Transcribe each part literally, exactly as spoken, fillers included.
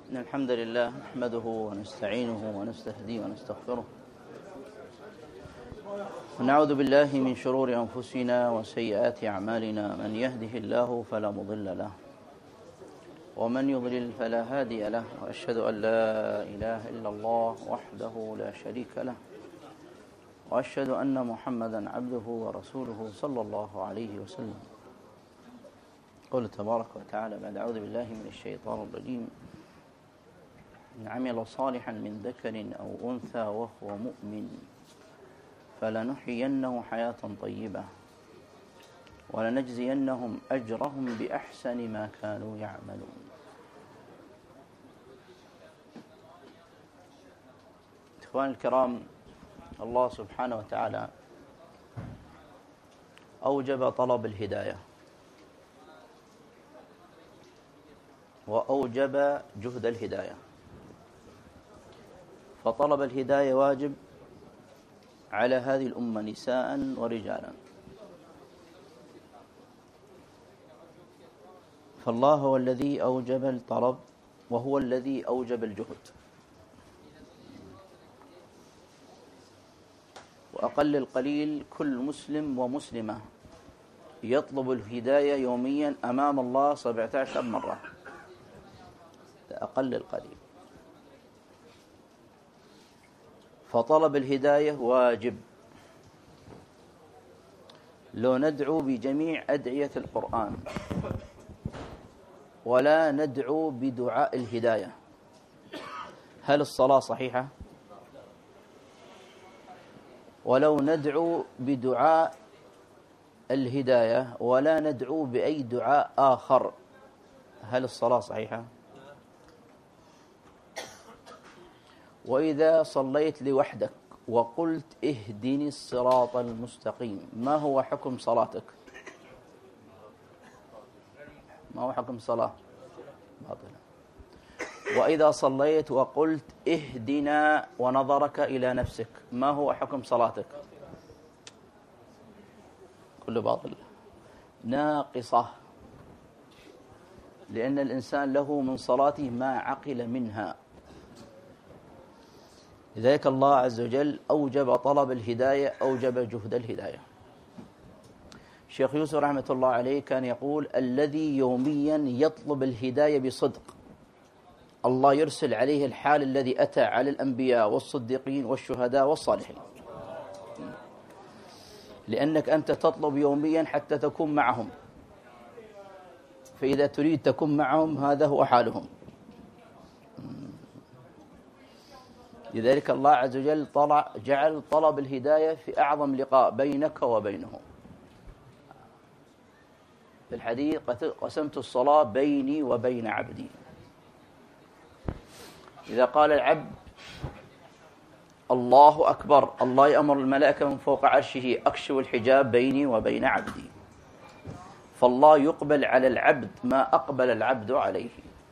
إن الحمد لله نحمده ونستعينه ونستهديه ونستغفره ونعوذ بالله من شرور أنفسنا وسيئات أعمالنا. من يهده الله فلا مضل له ومن يضلل فلا هادي له، وأشهد أن لا إله إلا الله وحده لا شريك له، وأشهد أن محمدا عبده ورسوله صلى الله عليه وسلم. قال تبارك وتعالى بعد: أعوذ بالله من الشيطان الرجيم: إن عمل صالحا من ذكر أو أنثى وهو مؤمن فلنحيينه حياة طيبة ولنجزينهم أجرهم بأحسن ما كانوا يعملون. إخواني الكرام، الله سبحانه وتعالى أوجب طلب الهداية وأوجب جهد الهداية، فطلب الهداية واجب على هذه الأمة نساء ورجالا، فالله هو الذي أوجب الطلب وهو الذي أوجب الجهد. وأقل القليل كل مسلم ومسلمة يطلب الهداية يوميا أمام الله سبعة عشر مرة، أقل القليل. فطلب الهداية واجب. لو ندعو بجميع أدعية القرآن ولا ندعو بدعاء الهداية، هل الصلاة صحيحة؟ ولو ندعو بدعاء الهداية ولا ندعو بأي دعاء آخر، هل الصلاة صحيحة؟ وإذا صليت لوحدك وقلت اهدني الصراط المستقيم، ما هو حكم صلاتك؟ ما هو حكم صلاة؟ باطلة. وإذا صليت وقلت اهدنا ونظرك إلى نفسك، ما هو حكم صلاتك؟ كله باطل، ناقصة، لأن الإنسان له من صلاته ما عقل منها. لذلك الله عز وجل أوجب طلب الهداية، أوجب جهد الهداية. الشيخ يوسف رحمة الله عليه كان يقول: الذي يوميا يطلب الهداية بصدق الله يرسل عليه الحال الذي أتى على الأنبياء والصديقين والشهداء والصالحين، لأنك أنت تطلب يوميا حتى تكون معهم، فإذا تريد تكون معهم هذا هو حالهم. لذلك الله عز وجل طلع جعل طلب الهداية في أعظم لقاء بينك وبينهم. في الحديث: قسمت الصلاة بيني وبين عبدي. إذا قال العبد الله أكبر، الله يأمر الملائكة من فوق عرشه: أكشف الحجاب بيني وبين عبدي. فالله يقبل على العبد ما أقبل العبد عليه.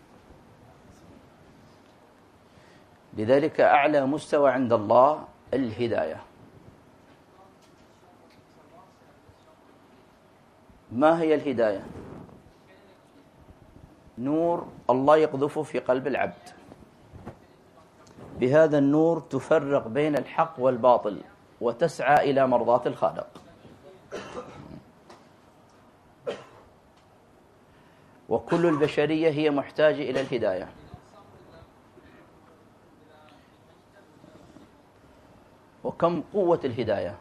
لذلك أعلى مستوى عند الله الهداية. ما هي الهداية؟ نور الله يقذفه في قلب العبد، بهذا النور تفرق بين الحق والباطل وتسعى إلى مرضاة الخالق. وكل البشرية هي محتاجة إلى الهداية. وكم قوة الهداية!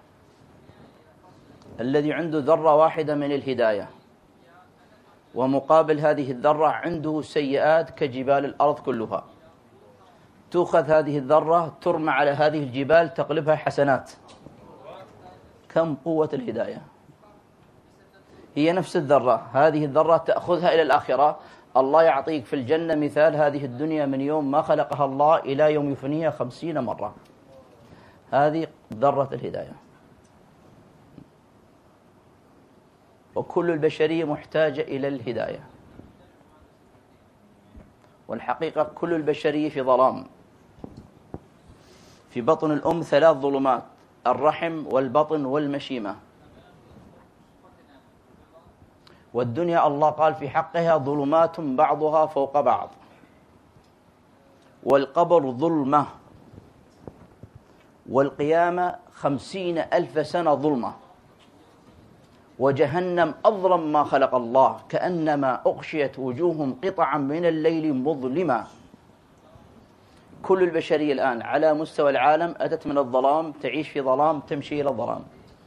الذي عنده ذرة واحدة من الهداية ومقابل هذه الذرة عنده سيئات كجبال الأرض كلها، تأخذ هذه الذرة ترمى على هذه الجبال تقلبها حسنات. كم قوة الهداية! هي نفس الذرة، هذه الذرة تأخذها إلى الآخرة، الله يعطيك في الجنة مثال هذه الدنيا من يوم ما خلقها الله إلى يوم يفنيها خمسين مرة. هذه ذرة الهداية. وكل البشرية محتاجة إلى الهداية. والحقيقة كل البشرية في ظلام. في بطن الأم ثلاث ظلمات: الرحم والبطن والمشيمة. والدنيا الله قال في حقها ظلمات بعضها فوق بعض. والقبر ظلمة، والقيامة خمسين ألف سنة ظلمة، وجهنم أظلم ما خلق الله، كأنما أغشيت وجوههم قطعا من الليل مظلمة. كل البشرية الآن على مستوى العالم أتت من الظلام، تعيش في ظلام، تمشي إلى الظلام،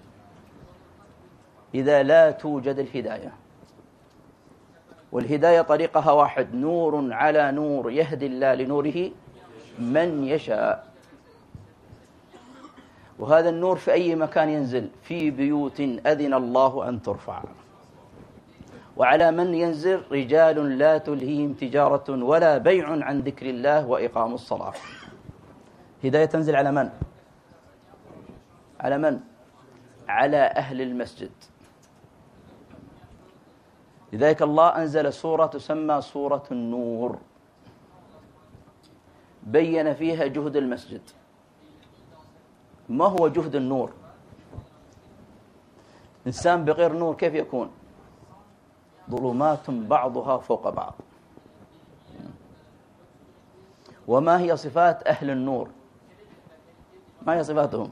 إذا لا توجد الهداية. والهداية طريقها واحد: نور على نور، يهدي الله لنوره من يشاء. وهذا النور في أي مكان ينزل؟ في بيوت أذن الله أن ترفع. وعلى من ينزل؟ رجال لا تلهيهم تجارة ولا بيع عن ذكر الله وإقام الصلاة. هداية تنزل على من؟ على من؟ على أهل المسجد. لذلك الله أنزل سورة تسمى سورة النور، بين فيها جهد المسجد. ما هو جهد النور؟ إنسان بغير نور كيف يكون؟ ظلمات بعضها فوق بعض. وما هي صفات أهل النور؟ ما هي صفاتهم؟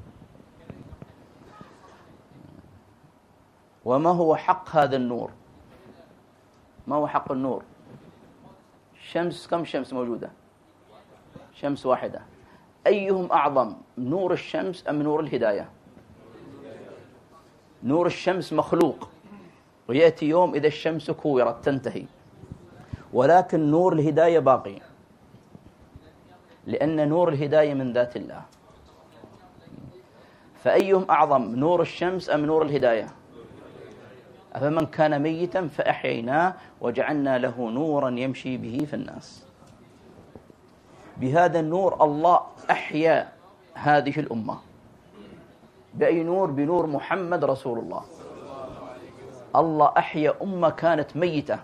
وما هو حق هذا النور؟ ما هو حق النور؟ شمس، كم شمس موجودة؟ شمس واحدة. أيهم أعظم، نور الشمس أم نور الهداية؟ نور الشمس مخلوق، ويأتي يوم إذا الشمس كورت تنتهي، ولكن نور الهداية باقي، لأن نور الهداية من ذات الله. فأيهم أعظم، نور الشمس أم نور الهداية؟ أفمن كان ميتا فأحييناه وجعلنا له نورا يمشي به في الناس. بهذا النور الله أحيا هذه الأمة. بأي نور؟ بنور محمد رسول الله. الله أحيا أمة كانت ميتة،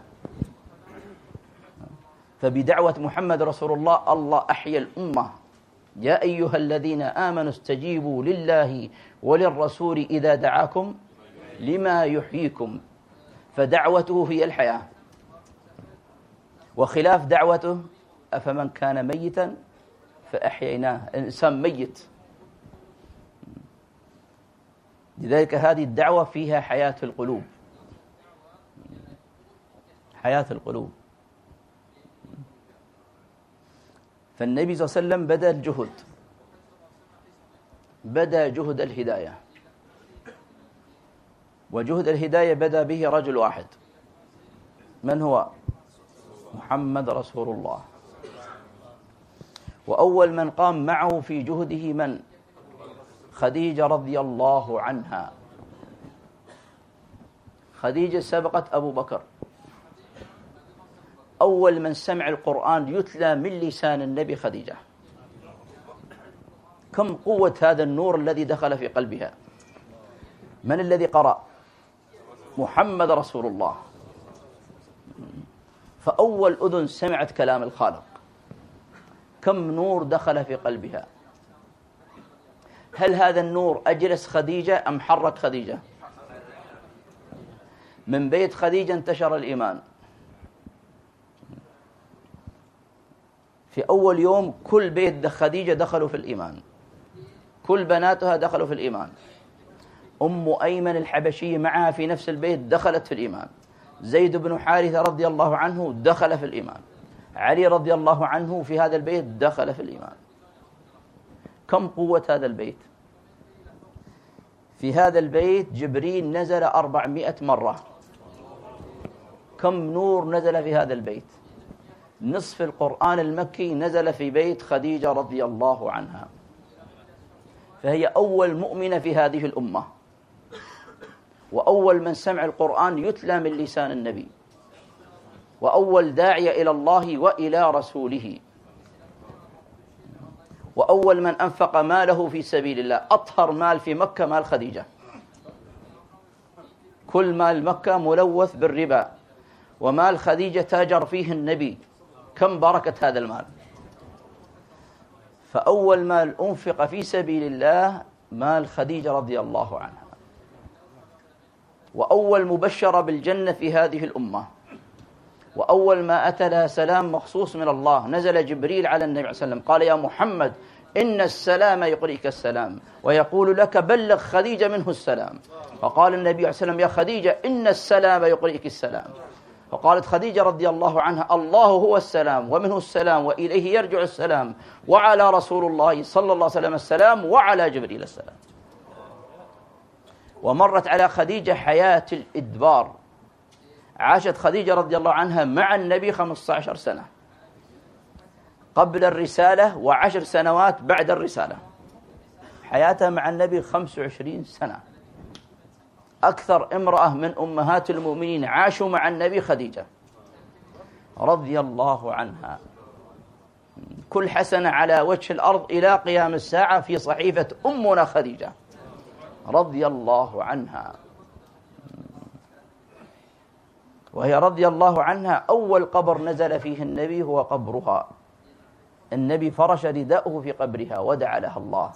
فبدعوة محمد رسول الله الله أحيا الأمة. يا أيها الذين آمنوا استجيبوا لله وللرسول إذا دعاكم لما يحييكم. فدعوته هي الحياة، وخلاف دعوته أفمن كان ميتا فأحييناه. الإنسان ميت، لذلك هذه الدعوة فيها حياة القلوب، حياة القلوب. فالنبي صلى الله عليه وسلم بدأ الجهد، بدأ جهد الهداية. وجهد الهداية بدأ به رجل واحد، من هو؟ محمد رسول الله. وأول من قام معه في جهده من؟ خديجة رضي الله عنها. خديجة سبقت أبو بكر. أول من سمع القرآن يتلى من لسان النبي خديجة. كم قوة هذا النور الذي دخل في قلبها. من الذي قرأ؟ محمد رسول الله. فأول أذن سمعت كلام الخالق. كم نور دخل في قلبها. هل هذا النور أجلس خديجة أم حرك خديجة؟ من بيت خديجة انتشر الإيمان. في أول يوم كل بيت خديجة دخلوا في الإيمان، كل بناتها دخلوا في الإيمان. أم أيمن الحبشية معها في نفس البيت دخلت في الإيمان. زيد بن حارثة رضي الله عنه دخل في الإيمان. علي رضي الله عنه في هذا البيت دخل في الإيمان. كم قوة هذا البيت. في هذا البيت جبريل نزل أربعمائة مرة. كم نور نزل في هذا البيت. نصف القرآن المكي نزل في بيت خديجة رضي الله عنها. فهي أول مؤمنة في هذه الأمة، وأول من سمع القرآن يتلى من لسان النبي، وأول داعية إلى الله وإلى رسوله، وأول من أنفق ماله في سبيل الله. أطهر مال في مكة مال خديجة. كل مال مكة ملوث بالربا، ومال خديجة تاجر فيه النبي. كم بركة هذا المال. فأول مال أنفق في سبيل الله مال خديجة رضي الله عنها. وأول مبشرة بالجنة في هذه الأمة. وأول ما أتى لها سلام مخصوص من الله، نزل جبريل على النبي عليه السلام قال: يا محمد إن السلام يقرئك السلام ويقول لك بلغ خديجة منه السلام. فقال النبي عليه السلام: يا خديجة إن السلام يقرئك السلام. فقالت خديجة رضي الله عنها: الله هو السلام ومنه السلام وإليه يرجع السلام، وعلى رسول الله صلى الله عليه وسلم السلام، وعلى جبريل السلام. ومرت على خديجة حياة الإدبار، عاشت خديجة رضي الله عنها مع النبي خمسة عشر سنة قبل الرسالة وعشر سنوات بعد الرسالة. حياتها مع النبي خمس وعشرين سنة. أكثر امرأة من أمهات المؤمنين عاشوا مع النبي خديجة رضي الله عنها. كل حسنة على وجه الأرض إلى قيام الساعة في صحيفة أمنا خديجة رضي الله عنها. وهي رضي الله عنها أول قبر نزل فيه النبي هو قبرها. النبي فرش رداءه في قبرها ودعا لها الله،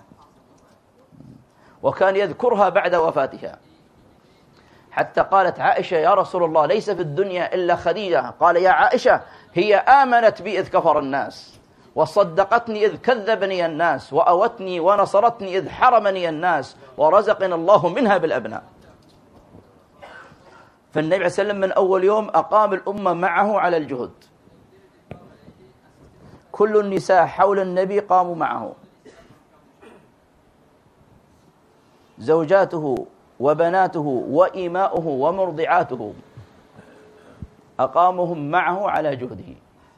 وكان يذكرها بعد وفاتها، حتى قالت عائشة: يا رسول الله ليس في الدنيا إلا خديجة. قال: يا عائشة هي آمنت بي إذ كفر الناس، وصدقتني إذ كذبني الناس، وأوتني ونصرتني إذ حرمني الناس، ورزقنا الله منها بالأبناء. فالنبي عليه السلام من أول يوم أقام الأمة معه على الجهد. كل النساء حول النبي قاموا معه، زوجاته وبناته وإماؤه ومرضعاته أقامهم معه على جهده.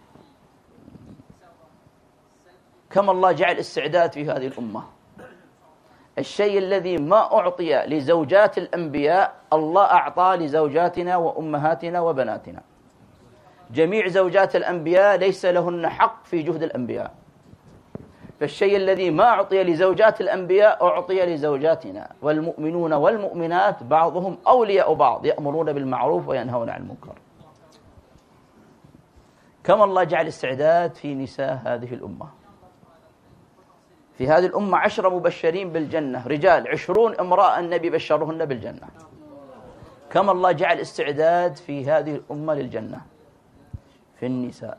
كما الله جعل استعداد في هذه الأمة. الشيء الذي ما أعطي لزوجات الأنبياء الله أعطى لزوجاتنا وأمهاتنا وبناتنا. جميع زوجات الأنبياء ليس لهن حق في جهد الأنبياء، فالشيء الذي ما أعطي لزوجات الأنبياء أعطي لزوجاتنا. والمؤمنون والمؤمنات بعضهم أولياء بعض، يأمرون بالمعروف وينهون عن المنكر. كما الله جعل استعداد في نساء هذه الأمة. في هذه الأمة عشرة مبشرين بالجنة، رجال عشرون امرأة النبي بشرهن بالجنة. كما الله جعل استعداد في هذه الأمة للجنة في النساء.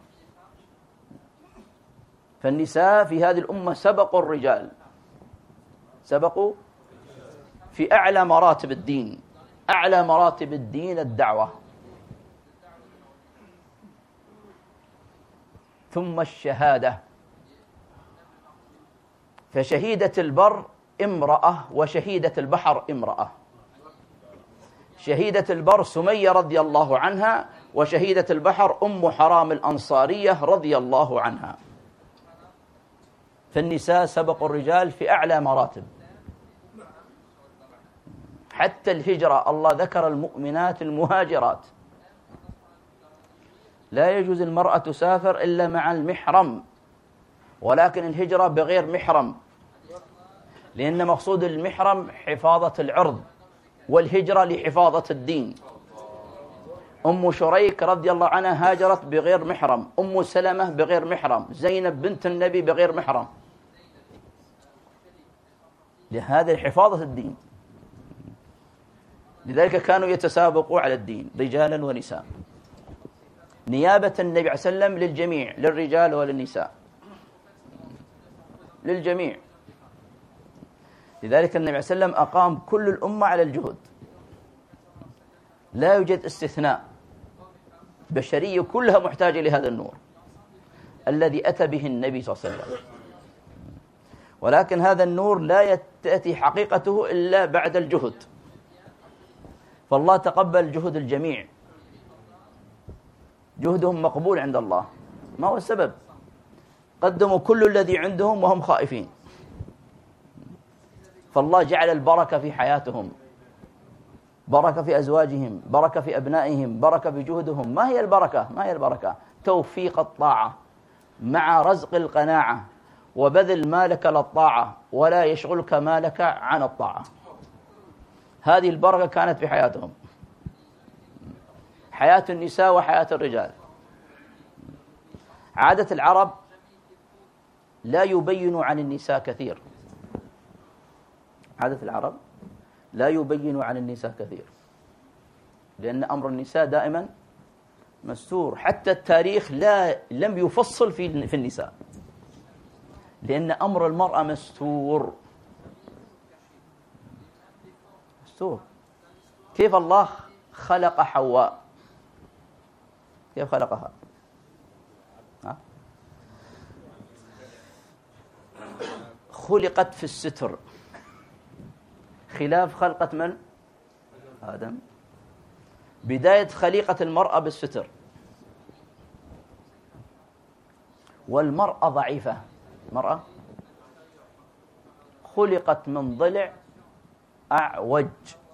فالنساء في هذه الأمة سبقوا الرجال، سبقوا في أعلى مراتب الدين. أعلى مراتب الدين الدعوة، ثم الشهادة. فشهيدة البر امرأة، وشهيدة البحر امرأة. شهيدة البر سمية رضي الله عنها، وشهيدة البحر أم حرام الأنصارية رضي الله عنها. فالنساء سبقوا الرجال في أعلى مراتب. حتى الهجرة الله ذكر المؤمنات المهاجرات. لا يجوز المرأة تسافر إلا مع المحرم، ولكن الهجرة بغير محرم، لأن مقصود المحرم حفاظة العرض، والهجرة لحفاظة الدين. أم شريك رضي الله عنها هاجرت بغير محرم، أم سلمة بغير محرم، زينب بنت النبي بغير محرم، لهذا حفاظة الدين. لذلك كانوا يتسابقوا على الدين رجالا ونساء، نيابة النبي عليه وسلم للجميع، للرجال وللنساء، للجميع. لذلك النبي عليه وسلم أقام كل الأمة على الجهد، لا يوجد استثناء. بشرية كلها محتاجة لهذا النور الذي أتى به النبي صلى الله عليه وسلم. ولكن هذا النور لا تأتي حقيقته إلا بعد الجهد. فالله تقبل جهد الجميع، جهدهم مقبول عند الله. ما هو السبب؟ قدموا كل الذي عندهم وهم خائفين، فالله جعل البركة في حياتهم، بركة في أزواجهم، بركة في أبنائهم، بركة في جهدهم. ما هي البركة؟ ما هي البركة؟ توفيق الطاعة مع رزق القناعة، وبذل مالك للطاعة ولا يشغلك مالك عن الطاعة. هذه البركة كانت في حياتهم، حياة النساء وحياة الرجال. عادة العرب لا يبين عن النساء كثير، عادة العرب لا يبين عن النساء كثير، لأن أمر النساء دائما مستور. حتى التاريخ لا لم يفصل في في النساء، لأن أمر المرأة مستور. مستور. كيف الله خلق حواء؟ كيف خلقها؟ ها؟ خلقت في الستر، خلاف خلقة من؟ آدم. بداية خليقة المرأة بالستر، والمرأة ضعيفة. المرأة خلقت من ضلع أعوج،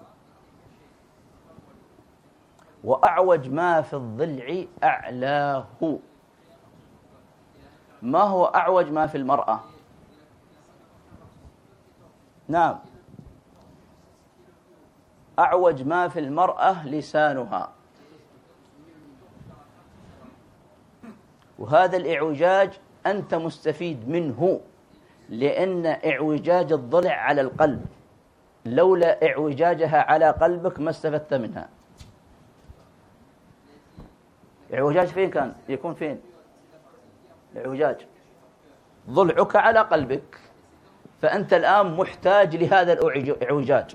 وأعوج ما في الضلع أعلاه. ما هو أعوج ما في المرأة؟ نعم، أعوج ما في المرأة لسانها، وهذا الإعوجاج أنت مستفيد منه، لأن إعوجاج الضلع على القلب، لولا إعوجاجها على قلبك ما استفدت منها. إعوجاج فين كان؟ يكون فين؟ إعوجاج ضلعك على قلبك، فأنت الآن محتاج لهذا الإعوجاج.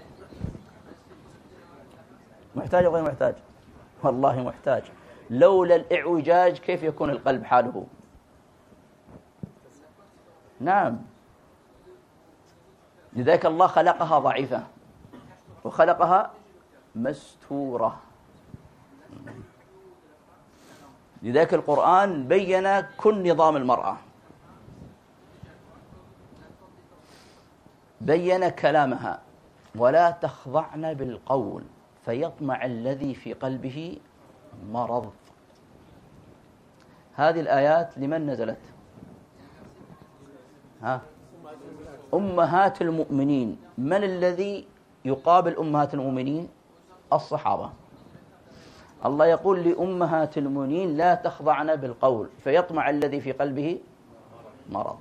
محتاج وغير محتاج؟ والله محتاج. لولا الإعوجاج كيف يكون القلب حاله؟ نعم. لذلك الله خلقها ضعيفة وخلقها مستورة. لذلك القرآن بين كل نظام المرأة، بين كلامها: ولا تخضعن بالقول فيطمع الذي في قلبه مرض. هذه الآيات لمن نزلت؟ ها؟ أمهات المؤمنين. من الذي يقابل أمهات المؤمنين؟ الصحابة. الله يقول لأمهات المؤمنين: لا تخضعن بالقول فيطمع الذي في قلبه مرض.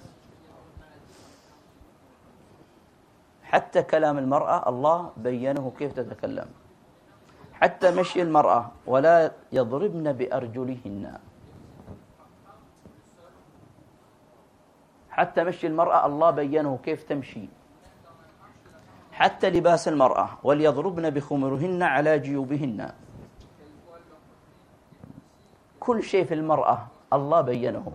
حتى كلام المرأة الله بينه كيف تتكلم، حتى مشي المرأة: ولا يضربن بأرجلهن. حتى مشي المرأة الله بينه كيف تمشي. حتى لباس المرأة: وليضربن بخمرهن على جيوبهن. كل شيء في المرأة الله بينه.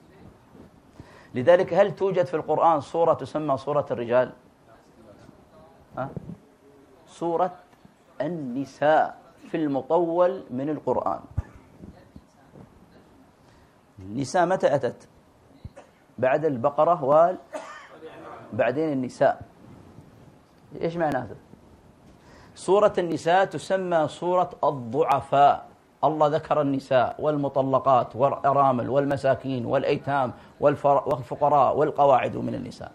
لذلك هل توجد في القرآن سورة تسمى سورة الرجال؟ ها؟ سورة النساء في المطول من القرآن. النساء متى أتت؟ بعد البقرة وال بعدين النساء. إيش معنى هذا؟ سورة النساء تسمى سورة الضعفاء. الله ذكر النساء والمطلقات والأرامل والمساكين والأيتام والفقراء والقواعد من النساء.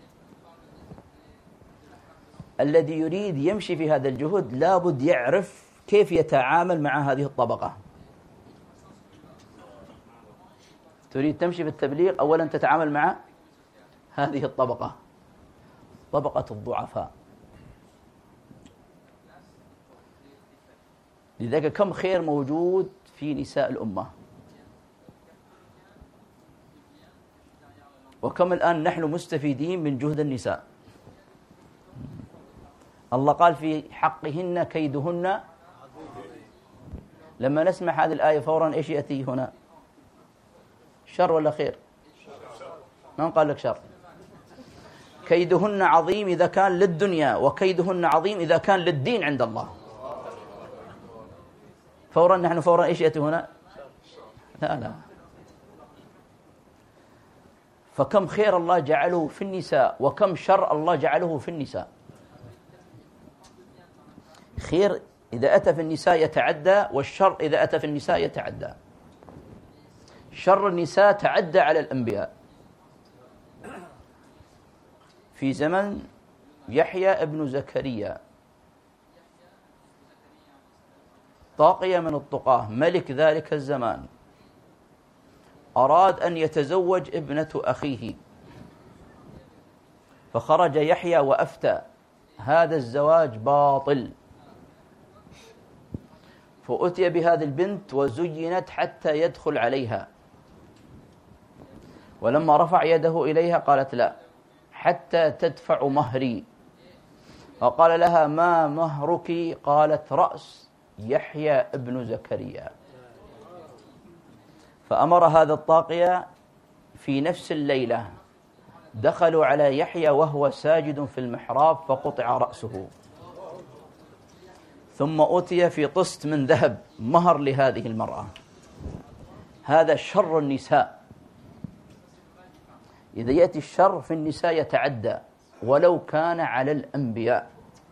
الذي يريد يمشي في هذا الجهد لابد يعرف كيف يتعامل مع هذه الطبقة. تريد تمشي في التبليغ، أولا تتعامل مع هذه الطبقة، طبقة الضعفاء. لذلك كم خير موجود في نساء الأمة، وكم الآن نحن مستفيدين من جهد النساء. الله قال في حقهن كيدهن. لما نسمع هذه الآية فورا إيش يأتي هنا؟ شر ولا خير؟ من قال لك شر؟ كيدهن عظيم إذا كان للدنيا، وكيدهن عظيم إذا كان للدين عند الله. فورا نحن فورا إيش يأتي هنا؟ لا لا. فكم خير الله جعله في النساء، وكم شر الله جعله في النساء. خير إذا أتى في النساء يتعدى، والشر إذا أتى في النساء يتعدى. شر النساء تعدى على الأنبياء. في زمن يحيى ابن زكريا طاقية من الطقاه ملك ذلك الزمان أراد أن يتزوج ابنة أخيه، فخرج يحيى وأفتى: هذا الزواج باطل. فأتي بهذه البنت وزينت حتى يدخل عليها، ولما رفع يده إليها قالت لا حتى تدفع مهري. فقال لها ما مهرك؟ قالت رأس يحيى ابن زكريا. فأمر هذا الطاغية في نفس الليلة، دخلوا على يحيى وهو ساجد في المحراب فقطع رأسه، ثم أتي في طست من ذهب مهر لهذه المرأة. هذا شر النساء. إذا يأتي الشر في النساء يتعدى ولو كان على الأنبياء.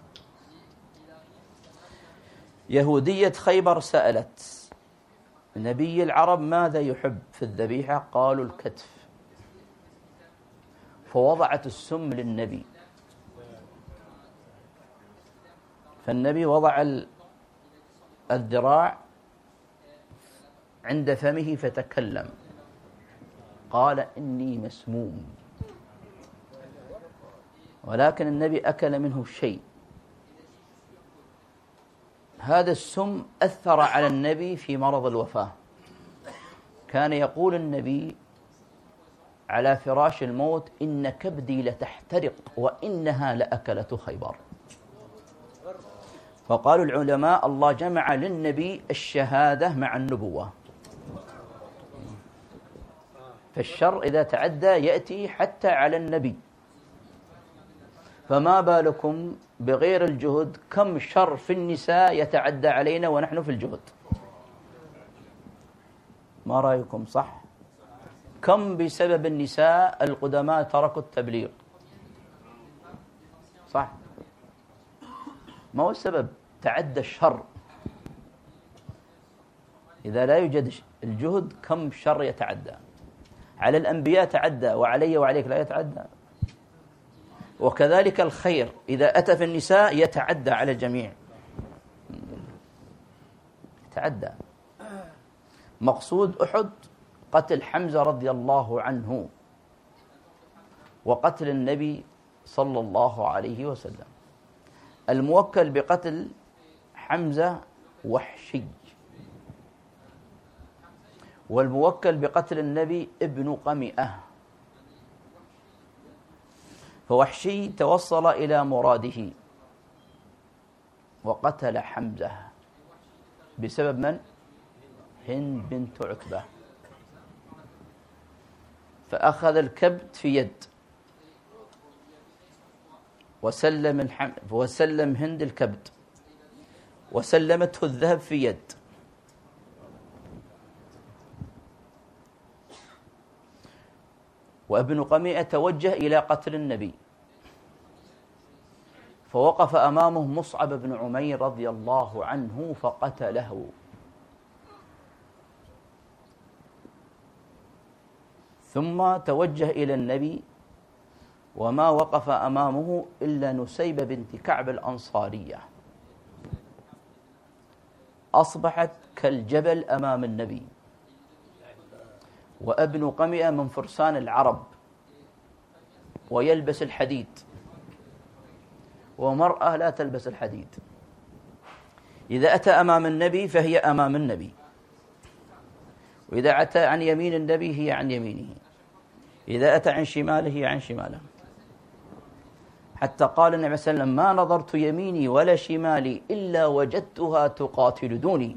يهودية خيبر سألت نبي العرب ماذا يحب في الذبيحة؟ قالوا الكتف، فوضعت السم للنبي، فالنبي وضع الذراع عند فمه فتكلم، قال إني مسموم، ولكن النبي أكل منه شيء. هذا السم أثر على النبي في مرض الوفاة. كان يقول النبي على فراش الموت إن كبدي لتحترق وإنها لأكلة خيبر. فقالوا العلماء الله جمع للنبي الشهادة مع النبوة. فالشر إذا تعدى يأتي حتى على النبي، فما بالكم بغير الجهد؟ كم شر في النساء يتعدى علينا ونحن في الجهد. ما رأيكم؟ صح؟ كم بسبب النساء القدماء تركوا التبليغ؟ صح؟ ما هو السبب؟ تعدى الشر. إذا لا يوجد الجهد كم شر يتعدى على الأنبياء، تعدى وعلي وعليك لا يتعدى. وكذلك الخير إذا أتى في النساء يتعدى على الجميع، يتعدى. مقصود أحد قتل حمزة رضي الله عنه وقتل النبي صلى الله عليه وسلم. الموكل بقتل حمزة وحشي، والموكل بقتل النبي ابن قمئة. فوحشي توصل إلى مراده وقتل حمزة بسبب من؟ هند بنت عتبة. فأخذ الكبت في يد وسلم الحم... وسلم هند الكبت وسلمته الذهب في يد. وابن قميئة توجه إلى قتل النبي، فوقف أمامه مصعب بن عمير رضي الله عنه فقتله. ثم توجه إلى النبي وما وقف أمامه إلا نسيبة بنت كعب الأنصارية، أصبحت كالجبل أمام النبي. وابن قمئة من فرسان العرب ويلبس الحديد، ومرأة لا تلبس الحديد. إذا أتى أمام النبي فهي أمام النبي، وإذا أتى عن يمين النبي هي عن يمينه، إذا أتى عن شماله هي عن شماله. حتى قال النبي صلى الله عليه وسلم ما نظرت يميني ولا شمالي إلا وجدتها تقاتل دوني.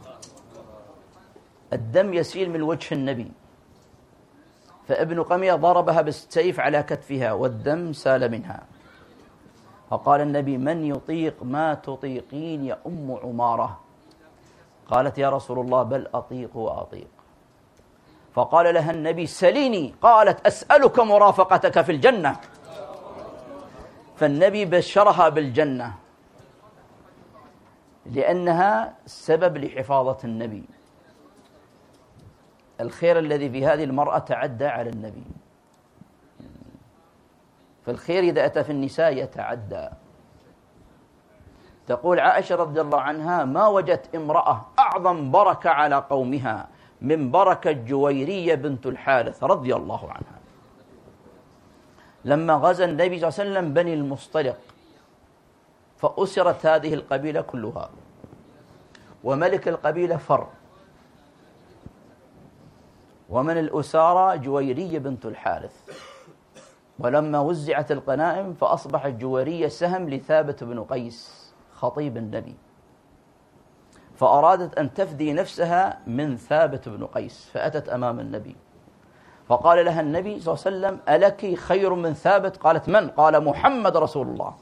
الدم يسيل من وجه النبي، فابن قمية ضربها بالسيف على كتفها والدم سال منها. فقال النبي من يطيق ما تطيقين يا أم عمارة؟ قالت يا رسول الله بل أطيق وأطيق. فقال لها النبي سليني. قالت أسألك مرافقتك في الجنة. فالنبي بشرها بالجنة لأنها سبب لحفاظة النبي. الخير الذي في هذه المرأة تعدى على النبي. فالخير إذا أتى في النساء يتعدى. تقول عائشة رضي الله عنها ما وجدت امرأة أعظم بركة على قومها من بركة جويرية بنت الحارث رضي الله عنها. لما غزا النبي صلى الله عليه وسلم بني المصطلق فأسرت هذه القبيلة كلها، وملك القبيلة فر. ومن الأسارى جويرية بنت الحارث. ولما وزعت الغنائم فأصبحت جويرية سهم لثابت بن قيس خطيب النبي، فأرادت أن تفدي نفسها من ثابت بن قيس، فأتت أمام النبي فقال لها النبي صلى الله عليه وسلم: ألك خير من ثابت؟ قالت: من؟ قال: محمد رسول الله.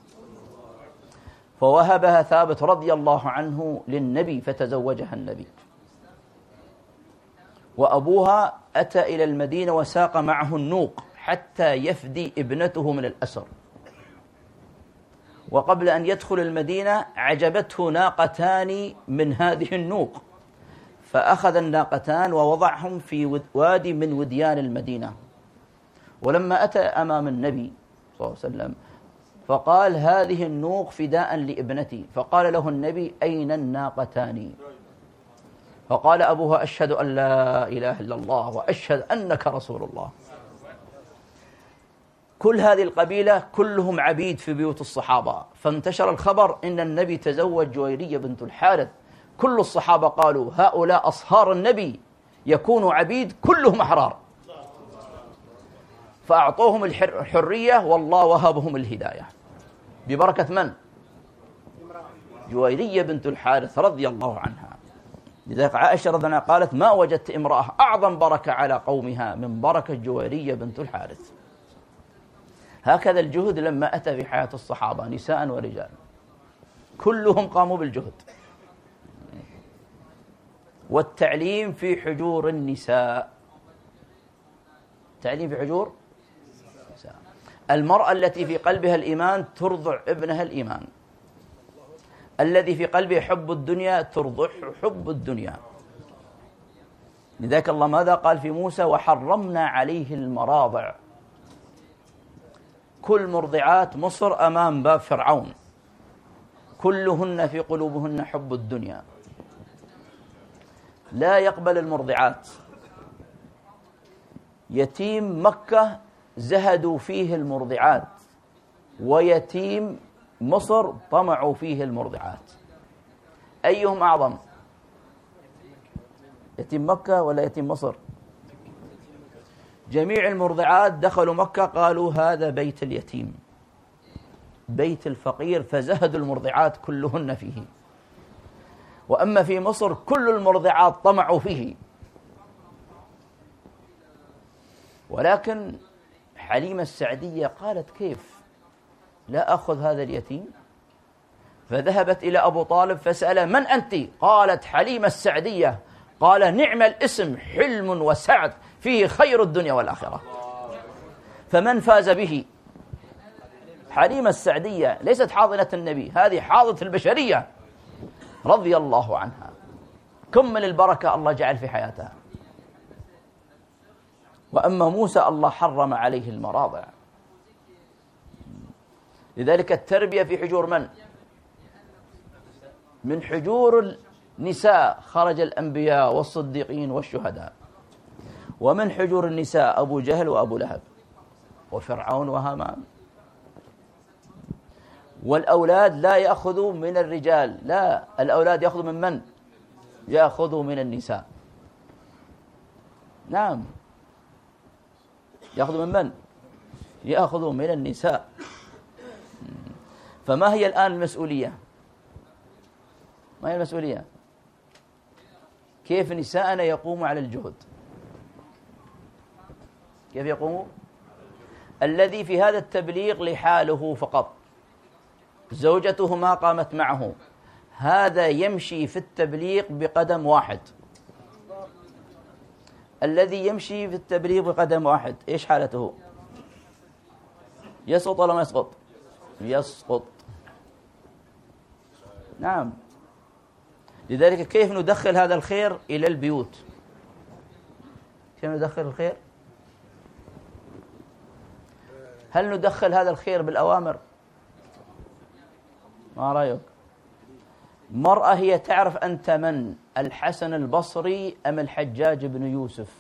فوهبها ثابت رضي الله عنه للنبي فتزوجها النبي. وأبوها أتى إلى المدينة وساق معه النوق حتى يفدي ابنته من الأسر. وقبل أن يدخل المدينة عجبته ناقتان من هذه النوق، فأخذ الناقتان ووضعهم في وادي من وديان المدينة. ولما أتى أمام النبي صلى الله عليه وسلم فقال: هذه النوق فداء لابنتي. فقال له النبي: أين الناقتان؟ فقال أبوها: أشهد أن لا إله إلا الله وأشهد أنك رسول الله. كل هذه القبيلة كلهم عبيد في بيوت الصحابة، فانتشر الخبر إن النبي تزوج جويرية بنت الحارث. كل الصحابة قالوا: هؤلاء أصهار النبي يكونوا عبيد كلهم أحرار، فأعطوهم الحرية والله وهبهم الهداية ببركة من؟ جويرية بنت الحارث رضي الله عنها. لذلك عائشة رضي الله عنها قالت: ما وجدت امرأة أعظم بركة على قومها من بركة جويرية بنت الحارث. هكذا الجهد لما أتى في حياة الصحابة نساء ورجال كلهم قاموا بالجهد. والتعليم في حجور النساء، تعليم في حجور النساء. المرأة التي في قلبها الإيمان ترضع ابنها الإيمان، الذي في قلبه حب الدنيا ترضعه حب الدنيا. لذلك الله ماذا قال في موسى؟ وحرمنا عليه المراضع. كل مرضعات مصر أمام باب فرعون كلهن في قلوبهن حب الدنيا، لا يقبل المرضعات. يتيم مكة زهدوا فيه المرضعات، ويتيم مصر طمعوا فيه المرضعات. أيهم أعظم؟ يتيم مكة ولا يتيم مصر؟ جميع المرضعات دخلوا مكة قالوا: هذا بيت اليتيم، بيت الفقير، فزهدوا المرضعات كلهن فيه. وأما في مصر كل المرضعات طمعوا فيه. ولكن حليمة السعدية قالت: كيف لا أخذ هذا اليتيم؟ فذهبت إلى أبو طالب فسأل: من أنت؟ قالت: حليمة السعدية. قال: نعم الاسم، حلم وسعد فيه خير الدنيا والآخرة. فمن فاز به؟ حليمة السعدية، ليست حاضنة النبي، هذه حاضنة البشرية رضي الله عنها. كم من البركة الله جعل في حياتها. وأما موسى الله حرم عليه المراضع. لذلك التربية في حجور من؟ من حجور النساء خرج الأنبياء والصديقين والشهداء، ومن حجور النساء أبو جهل وأبو لهب وفرعون وهامان. والأولاد لا يأخذوا من الرجال، لا، الأولاد يأخذوا من من؟ يأخذوا من النساء. نعم، يأخذوا من من؟ يأخذوا من النساء. فما هي الآن المسؤولية؟ ما هي المسؤولية؟ كيف نساءنا يقوموا على الجهد؟ كيف يقوموا؟ الذي في هذا التبليغ لحاله فقط، زوجته ما قامت معه، هذا يمشي في التبليغ بقدم واحد. الذي يمشي في التبليغ بقدم واحد إيش حالته؟ يسقط ولا ما يسقط؟ يسقط. نعم. لذلك كيف ندخل هذا الخير إلى البيوت؟ كيف ندخل الخير؟ هل ندخل هذا الخير بالأوامر؟ ما رأيك؟ مرأة هي تعرف أنت من؟ الحسن البصري أم الحجاج بن يوسف؟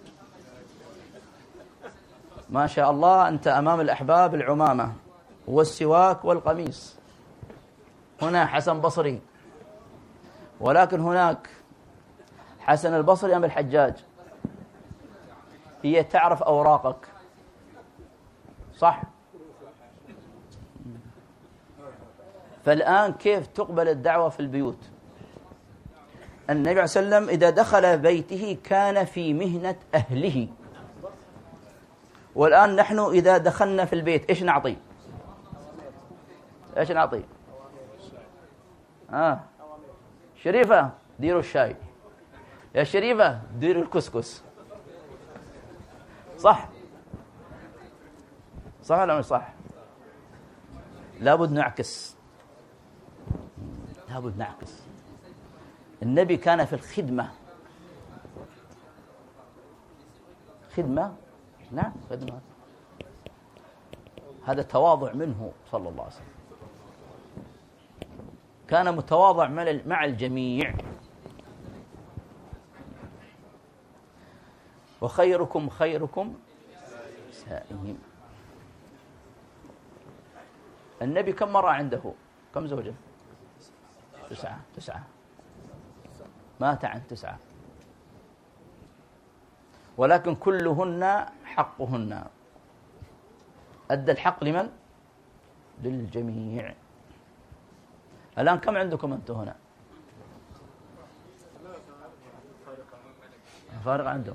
ما شاء الله أنت أمام الأحباب العمامة والسواك والقميص، هنا حسن بصري، ولكن هناك حسن البصري أم الحجاج؟ هي تعرف أوراقك، صح؟ فالآن كيف تقبل الدعوة في البيوت؟ النبي عليه وسلم إذا دخل بيته كان في مهنة أهله، والآن نحن إذا دخلنا في البيت إيش نعطي؟ إيش نعطي؟ آه شريفة ديروا الشاي، يا شريفة ديروا الكسكس، صح؟ صح ولا مش صح؟ لابد نعكس، لابد نعكس. النبي كان في الخدمة، خدمة، نعم خدمة، هذا تواضع منه صلى الله عليه وسلم، كان متواضع مع الجميع. وخيركم خيركم نسائهم. النبي كم مرة عنده؟ كم زوجة؟ تسعة. تسعة مات عن تسعة، ولكن كلهن حقهن، أدى الحق لمن؟ للجميع. الآن كم عندكم أنتم هنا؟ فارق عندهم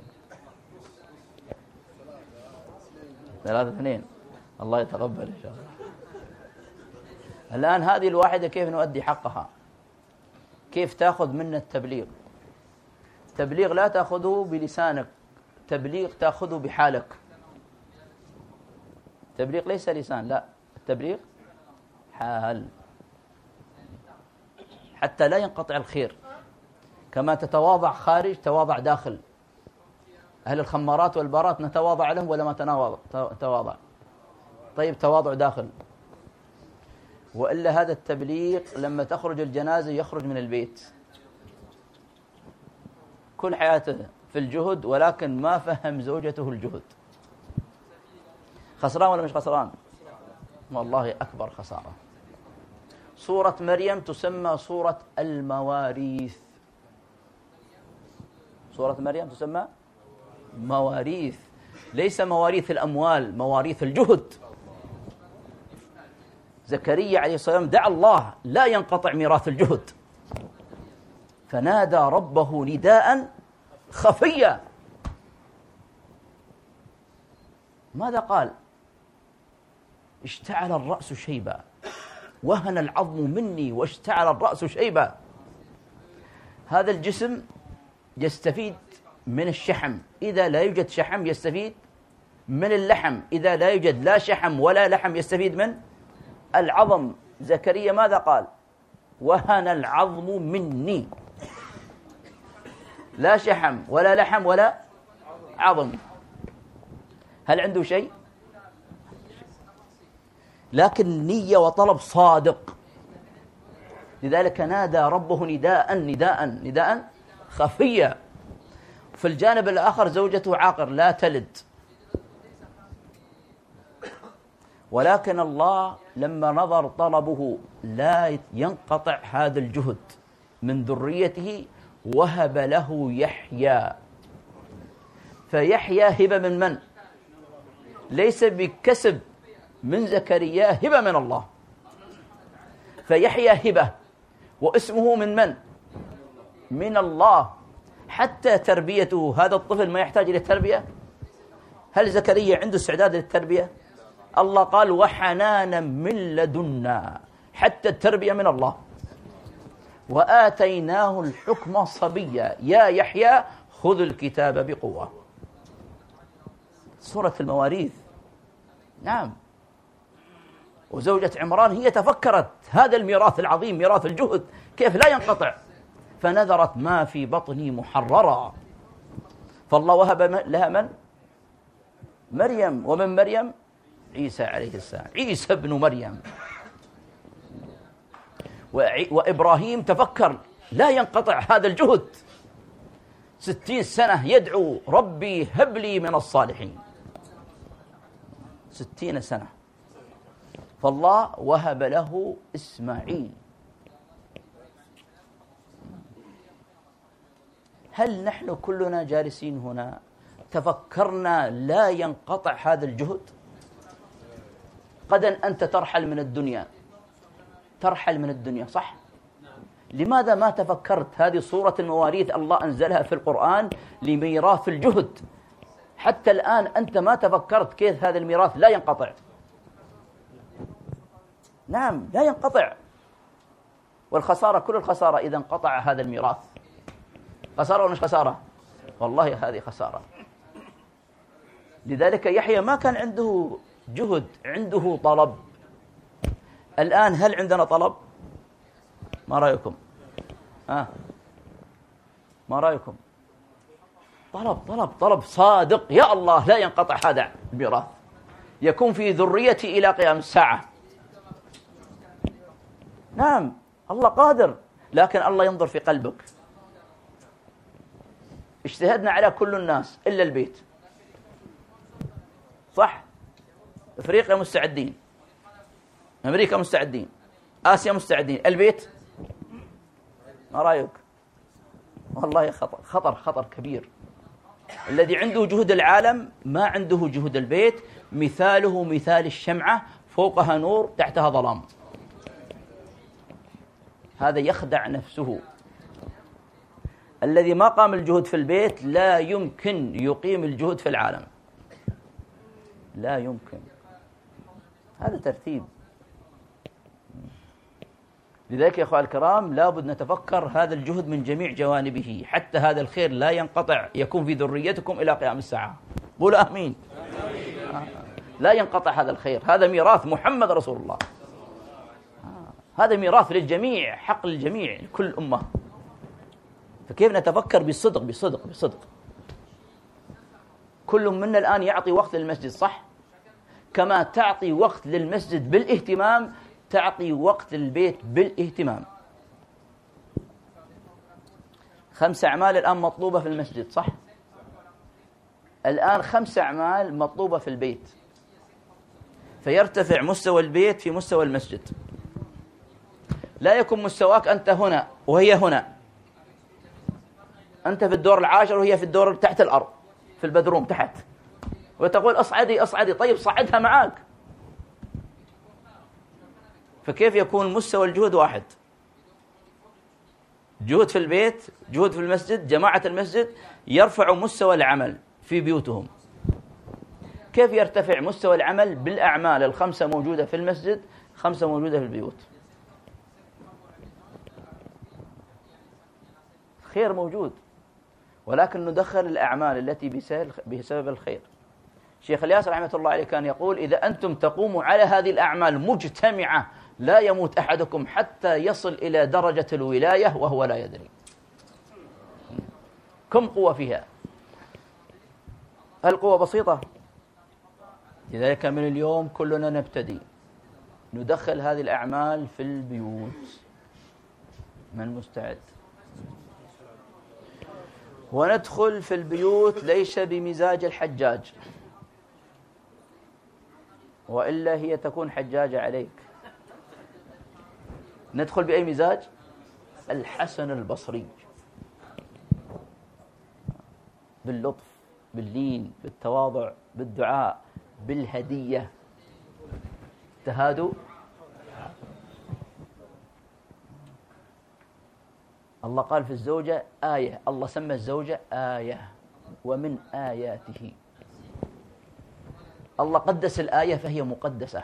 ثلاثة اثنين، الله يتقبل إن شاء الله. الآن هذه الواحدة كيف نؤدي حقها؟ كيف تأخذ منا التبليغ؟ تبليغ لا تأخذه بلسانك، تبليغ تأخذه بحالك. تبليغ ليس لسان، لا، التبليغ حال، حتى لا ينقطع الخير. كما تتواضع خارج تواضع داخل. أهل الخمارات والبارات نتواضع لهم ولا ما تواضع؟ طيب تواضع داخل. وإلا هذا التبليغ لما تخرج الجنازة يخرج من البيت كل حياته في الجهد، ولكن ما فهم زوجته الجهد. خسران ولا مش خسران؟ والله أكبر خسارة. سورة مريم تسمى سورة المواريث. سورة مريم تسمى مواريث، ليس مواريث الأموال، مواريث الجهد. زكريا عليه السلام دعا الله لا ينقطع ميراث الجهد، فنادى ربه نداء خفيا. ماذا قال؟ اشتعل الرأس شيبا، وهن العظم مني واشتعل الرأس شيبا. هذا الجسم يستفيد من الشحم، إذا لا يوجد شحم يستفيد من اللحم، إذا لا يوجد لا شحم ولا لحم يستفيد من العظم. زكريا ماذا قال؟ وهن العظم مني، لا شحم ولا لحم ولا عظم. هل عنده شيء؟ لكن نية وطلب صادق، لذلك نادى ربه نداء نداء نداء خفيا. في الجانب الآخر زوجته عاقر لا تلد، ولكن الله لما نظر طلبه لا ينقطع هذا الجهد من ذريته وهب له يحيى. فيحيى هبة من من؟ ليس بكسب من زكريا، هبة من الله. فيحيى هبة واسمه من من؟ من الله. حتى تربيته، هذا الطفل ما يحتاج إلى التربية؟ هل زكريا عنده استعداد للتربية؟ الله قال وحنانا من لدنا، حتى التربية من الله. وآتيناه الحكم صبيا يا يحيى خذ الكتاب بقوة. سورة المواريث. نعم. وزوجة عمران هي تفكرت هذا الميراث العظيم، ميراث الجهد، كيف لا ينقطع، فنذرت ما في بطني محررا. فالله وهب لها من؟ مريم. ومن مريم؟ عيسى عليه السلام، عيسى ابن مريم. وإبراهيم تفكر لا ينقطع هذا الجهد، ستين سنة يدعو ربي هب لي من الصالحين، ستين سنة، فالله وهب له إسماعيل. هل نحن كلنا جالسين هنا تفكرنا لا ينقطع هذا الجهد؟ غدا أنت ترحل من الدنيا، ترحل من الدنيا، صح؟ لماذا ما تفكرت هذه صورة المواريث الله أنزلها في القرآن لميراث الجهد؟ حتى الآن أنت ما تفكرت كيف هذا الميراث لا ينقطع. نعم لا ينقطع، والخسارة كل الخسارة إذا انقطع هذا الميراث. خسارة ولا مش خسارة؟ والله هذه خسارة. لذلك يحيى ما كان عنده جهد، عنده طلب. الآن هل عندنا طلب؟ ما رأيكم؟ ها؟ ما رأيكم؟ طلب طلب طلب صادق، يا الله لا ينقطع هذا الميراث، يكون في ذريتي إلى قيام الساعة. نعم الله قادر، لكن الله ينظر في قلبك. اجتهدنا على كل الناس إلا البيت، صح؟ أفريقيا مستعدين، أمريكا مستعدين، آسيا مستعدين، البيت ما رأيك؟ والله خطر خطر خطر كبير. الذي عنده جهد العالم ما عنده جهد البيت. مثاله مثال الشمعة، فوقها نور تحتها ظلام. هذا يخدع نفسه. الذي ما قام الجهد في البيت لا يمكن يقيم الجهد في العالم، لا يمكن. هذا ترتيب. لذلك يا أخوة الكرام لابد نتفكر هذا الجهد من جميع جوانبه، حتى هذا الخير لا ينقطع، يكون في ذريتكم إلى قيام الساعة. قولوا آمين. آه. لا ينقطع هذا الخير، هذا ميراث محمد رسول الله. آه. هذا ميراث للجميع، حق للجميع، لكل أمة. فكيف نتفكر بصدق بصدق بصدق؟ كل منا الآن يعطي وقت للمسجد، صح؟ كما تعطي وقت للمسجد بالاهتمام تعطي وقت البيت بالاهتمام. خمس أعمال الآن مطلوبة في المسجد، صح؟ الآن خمس أعمال مطلوبة في البيت، فيرتفع مستوى البيت في مستوى المسجد. لا يكون مستواك أنت هنا وهي هنا، أنت في الدور العاشر وهي في الدور تحت الأرض في البدروم تحت، وتقول أصعدي أصعدي. طيب صعدها معاك. فكيف يكون مستوى الجهد واحد؟ جهد في البيت، جهد في المسجد، جماعة المسجد يرفع مستوى العمل في بيوتهم. كيف يرتفع مستوى العمل بالأعمال الخمسة موجودة في المسجد، خمسة موجودة في البيوت؟ خير موجود، ولكن ندخل الأعمال التي بسبب الخير. شيخ الياس رحمة الله عليه كان يقول: إذا أنتم تقوموا على هذه الأعمال مجتمعة لا يموت أحدكم حتى يصل إلى درجة الولاية وهو لا يدري. كم قوة فيها؟ القوة بسيطة. لذلك من اليوم كلنا نبتدي ندخل هذه الأعمال في البيوت. من مستعد؟ وندخل في البيوت ليس بمزاج الحجاج، وإلا هي تكون حجاجة عليك. ندخل بأي مزاج؟ الحسن البصري، باللطف، باللين، بالتواضع، بالدعاء، بالهدية. تهادوا. الله قال في الزوجة آية، الله سمى الزوجة آية، ومن آياته. الله قدس الآية فهي مقدسة،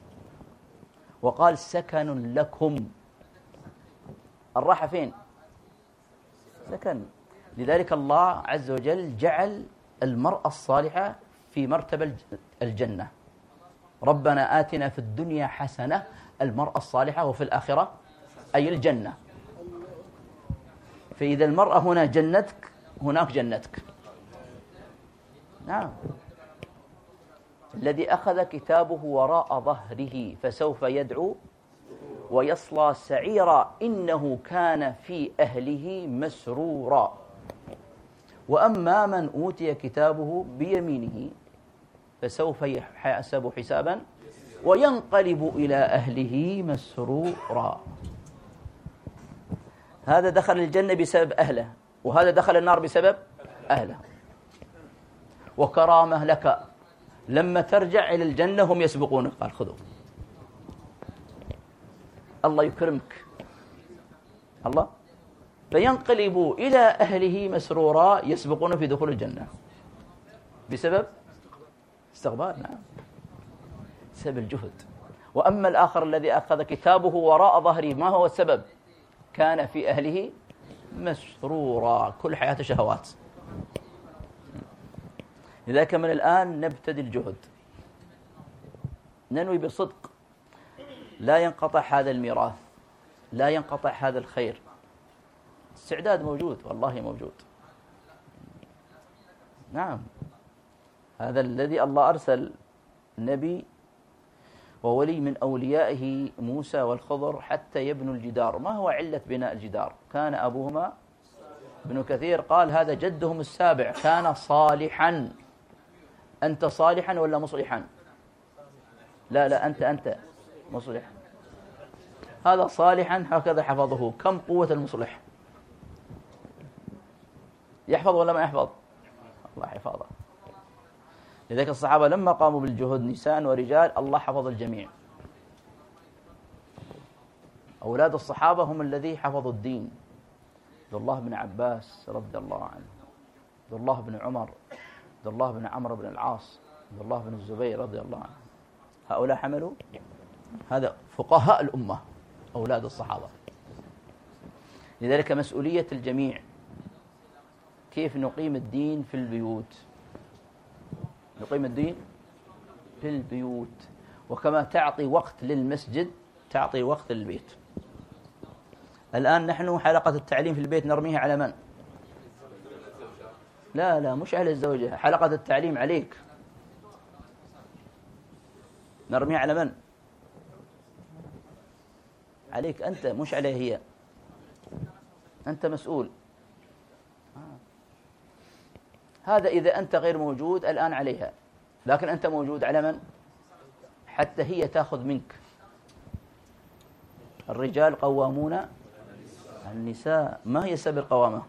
وقال سكن لكم. الراحة فين؟ سكن. لذلك الله عز وجل جعل المرأة الصالحة في مرتبة الجنة. ربنا آتنا في الدنيا حسنة، المرأة الصالحة، وفي الآخرة أي الجنة. فإذا المرأة هنا جنتك هناك جنتك. نعم. الذي أخذ كتابه وراء ظهره فسوف يدعو ويصلى سعيرا إنه كان في أهله مسرورا. وأما من أوتي كتابه بيمينه فسوف يحاسب حسابا وينقلب إلى أهله مسرورا. هذا دخل الجنة بسبب أهله، وهذا دخل النار بسبب أهله. وكرامة لك لما ترجع إلى الجنة هم يسبقونك، قال خذوا، الله يكرمك الله، فينقلب إلى أهله مسرورا يسبقون في دخول الجنة بسبب استغبار، نعم، بسبب الجهد. وأما الآخر الذي أخذ كتابه وراء ظهره، ما هو السبب؟ كان في أهله مسرورا، كل حياته شهوات. لذلك من الآن نبتدي الجهد، ننوي بصدق، لا ينقطع هذا الميراث، لا ينقطع هذا الخير. استعداد موجود، والله موجود، نعم. هذا الذي الله أرسل نبي وولي من أوليائه موسى والخضر حتى يبنوا الجدار. ما هو علة بناء الجدار؟ كان أبوهما، ابن كثير قال هذا جدهم السابع كان صالحا. أنت صالحا ولا مصلحا؟ لا لا أنت أنت مصلحا. هذا صالحا هكذا حفظه. كم قوة المصلح؟ يحفظ ولا ما يحفظ؟ الله حفظه. لذلك الصحابة لما قاموا بالجهد نساء ورجال الله حفظ الجميع. أولاد الصحابة هم الذي حفظوا الدين، عبد الله بن عباس رضي الله عنه، عبد الله بن عمر، عبد الله بن عمرو بن العاص، عبد الله بن الزبير رضي الله عنه. هؤلاء حملوا، هذا فقهاء الأمة أولاد الصحابة. لذلك مسؤولية الجميع كيف نقيم الدين في البيوت، نقيم الدين في البيوت. وكما تعطي وقت للمسجد تعطي وقت للبيت. الآن نحن حلقة التعليم في البيت نرميها على من؟ لا لا مش على الزوجة، حلقة التعليم عليك، نرميها على من؟ عليك أنت، مش عليها هي، أنت مسؤول. هذا إذا أنت غير موجود الآن عليها، لكن أنت موجود على من؟ حتى هي تأخذ منك. الرجال قوامون على النساء. ما هي سبب القوامة؟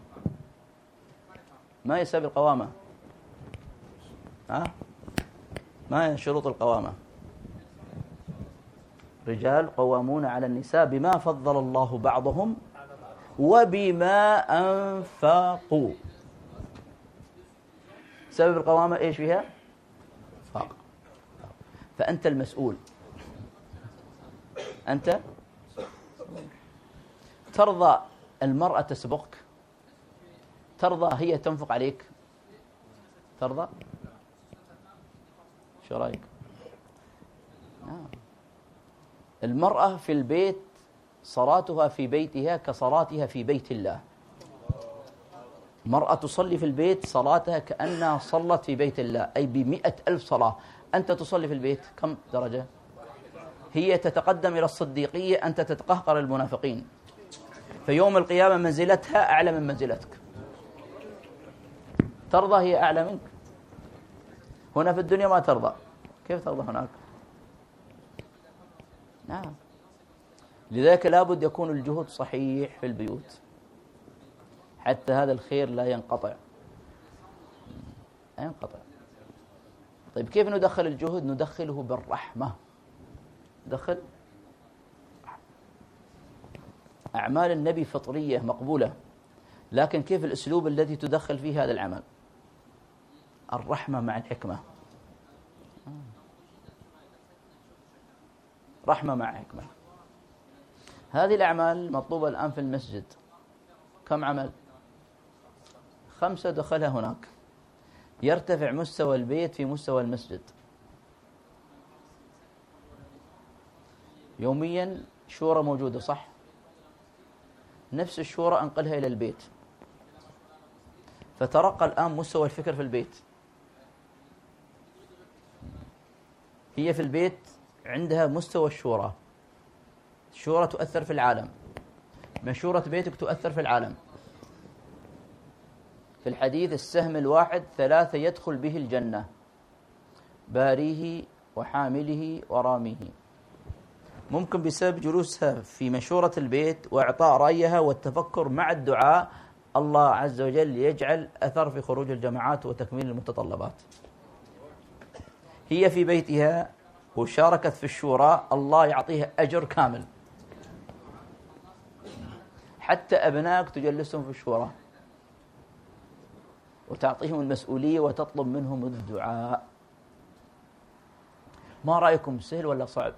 ما هي سبب القوامة؟ ها؟ ما هي شروط القوامة؟ رجال قوامون على النساء بما فضل الله بعضهم وبما أنفقوا. سبب القوامة إيش فيها؟ فاق. فأنت المسؤول، أنت ترضى المرأة تسبقك؟ ترضى هي تنفق عليك؟ ترضى؟ شو رأيك؟ آه. المرأة في البيت صلاتها في بيتها كصلاتها في بيت الله. مرأة تصلي في البيت صلاتها كأنها صلت في بيت الله، أي بمئة ألف صلاة. أنت تصلي في البيت كم درجة؟ هي تتقدم إلى الصديقية، أنت تتقهقر المنافقين. في يوم القيامة منزلتها أعلى من منزلتك. ترضى هي أعلى منك؟ هنا في الدنيا ما ترضى، كيف ترضى هناك؟ نعم. لذلك لابد يكون الجهد صحيح في البيوت حتى هذا الخير لا ينقطع، لا ينقطع. طيب كيف ندخل الجهد؟ ندخله بالرحمة. ندخل أعمال النبي فطرية مقبولة، لكن كيف الأسلوب الذي تدخل فيه هذا العمل؟ الرحمة مع الحكمة. رحمة مع حكمة. هذه الأعمال مطلوبة الآن في المسجد. كم عمل؟ خمسة دخلها هناك. يرتفع مستوى البيت في مستوى المسجد. يوميا شورى موجودة، صح؟ نفس الشورى أنقلها إلى البيت، فترقى الآن مستوى الفكر في البيت. هي في البيت عندها مستوى الشورى. الشورى تؤثر في العالم، مشورة بيتك تؤثر في العالم. في الحديث السهم الواحد ثلاثة يدخل به الجنة: باريه وحامله وراميه. ممكن بسبب جلوسها في مشورة البيت وإعطاء رأيها والتفكر مع الدعاء الله عز وجل يجعل أثر في خروج الجماعات وتكميل المتطلبات. هي في بيتها وشاركت في الشورى، الله يعطيها أجر كامل. حتى أبنائك تجلسهم في الشورى وتعطيهم المسؤولية وتطلب منهم الدعاء. ما رأيكم، سهل ولا صعب؟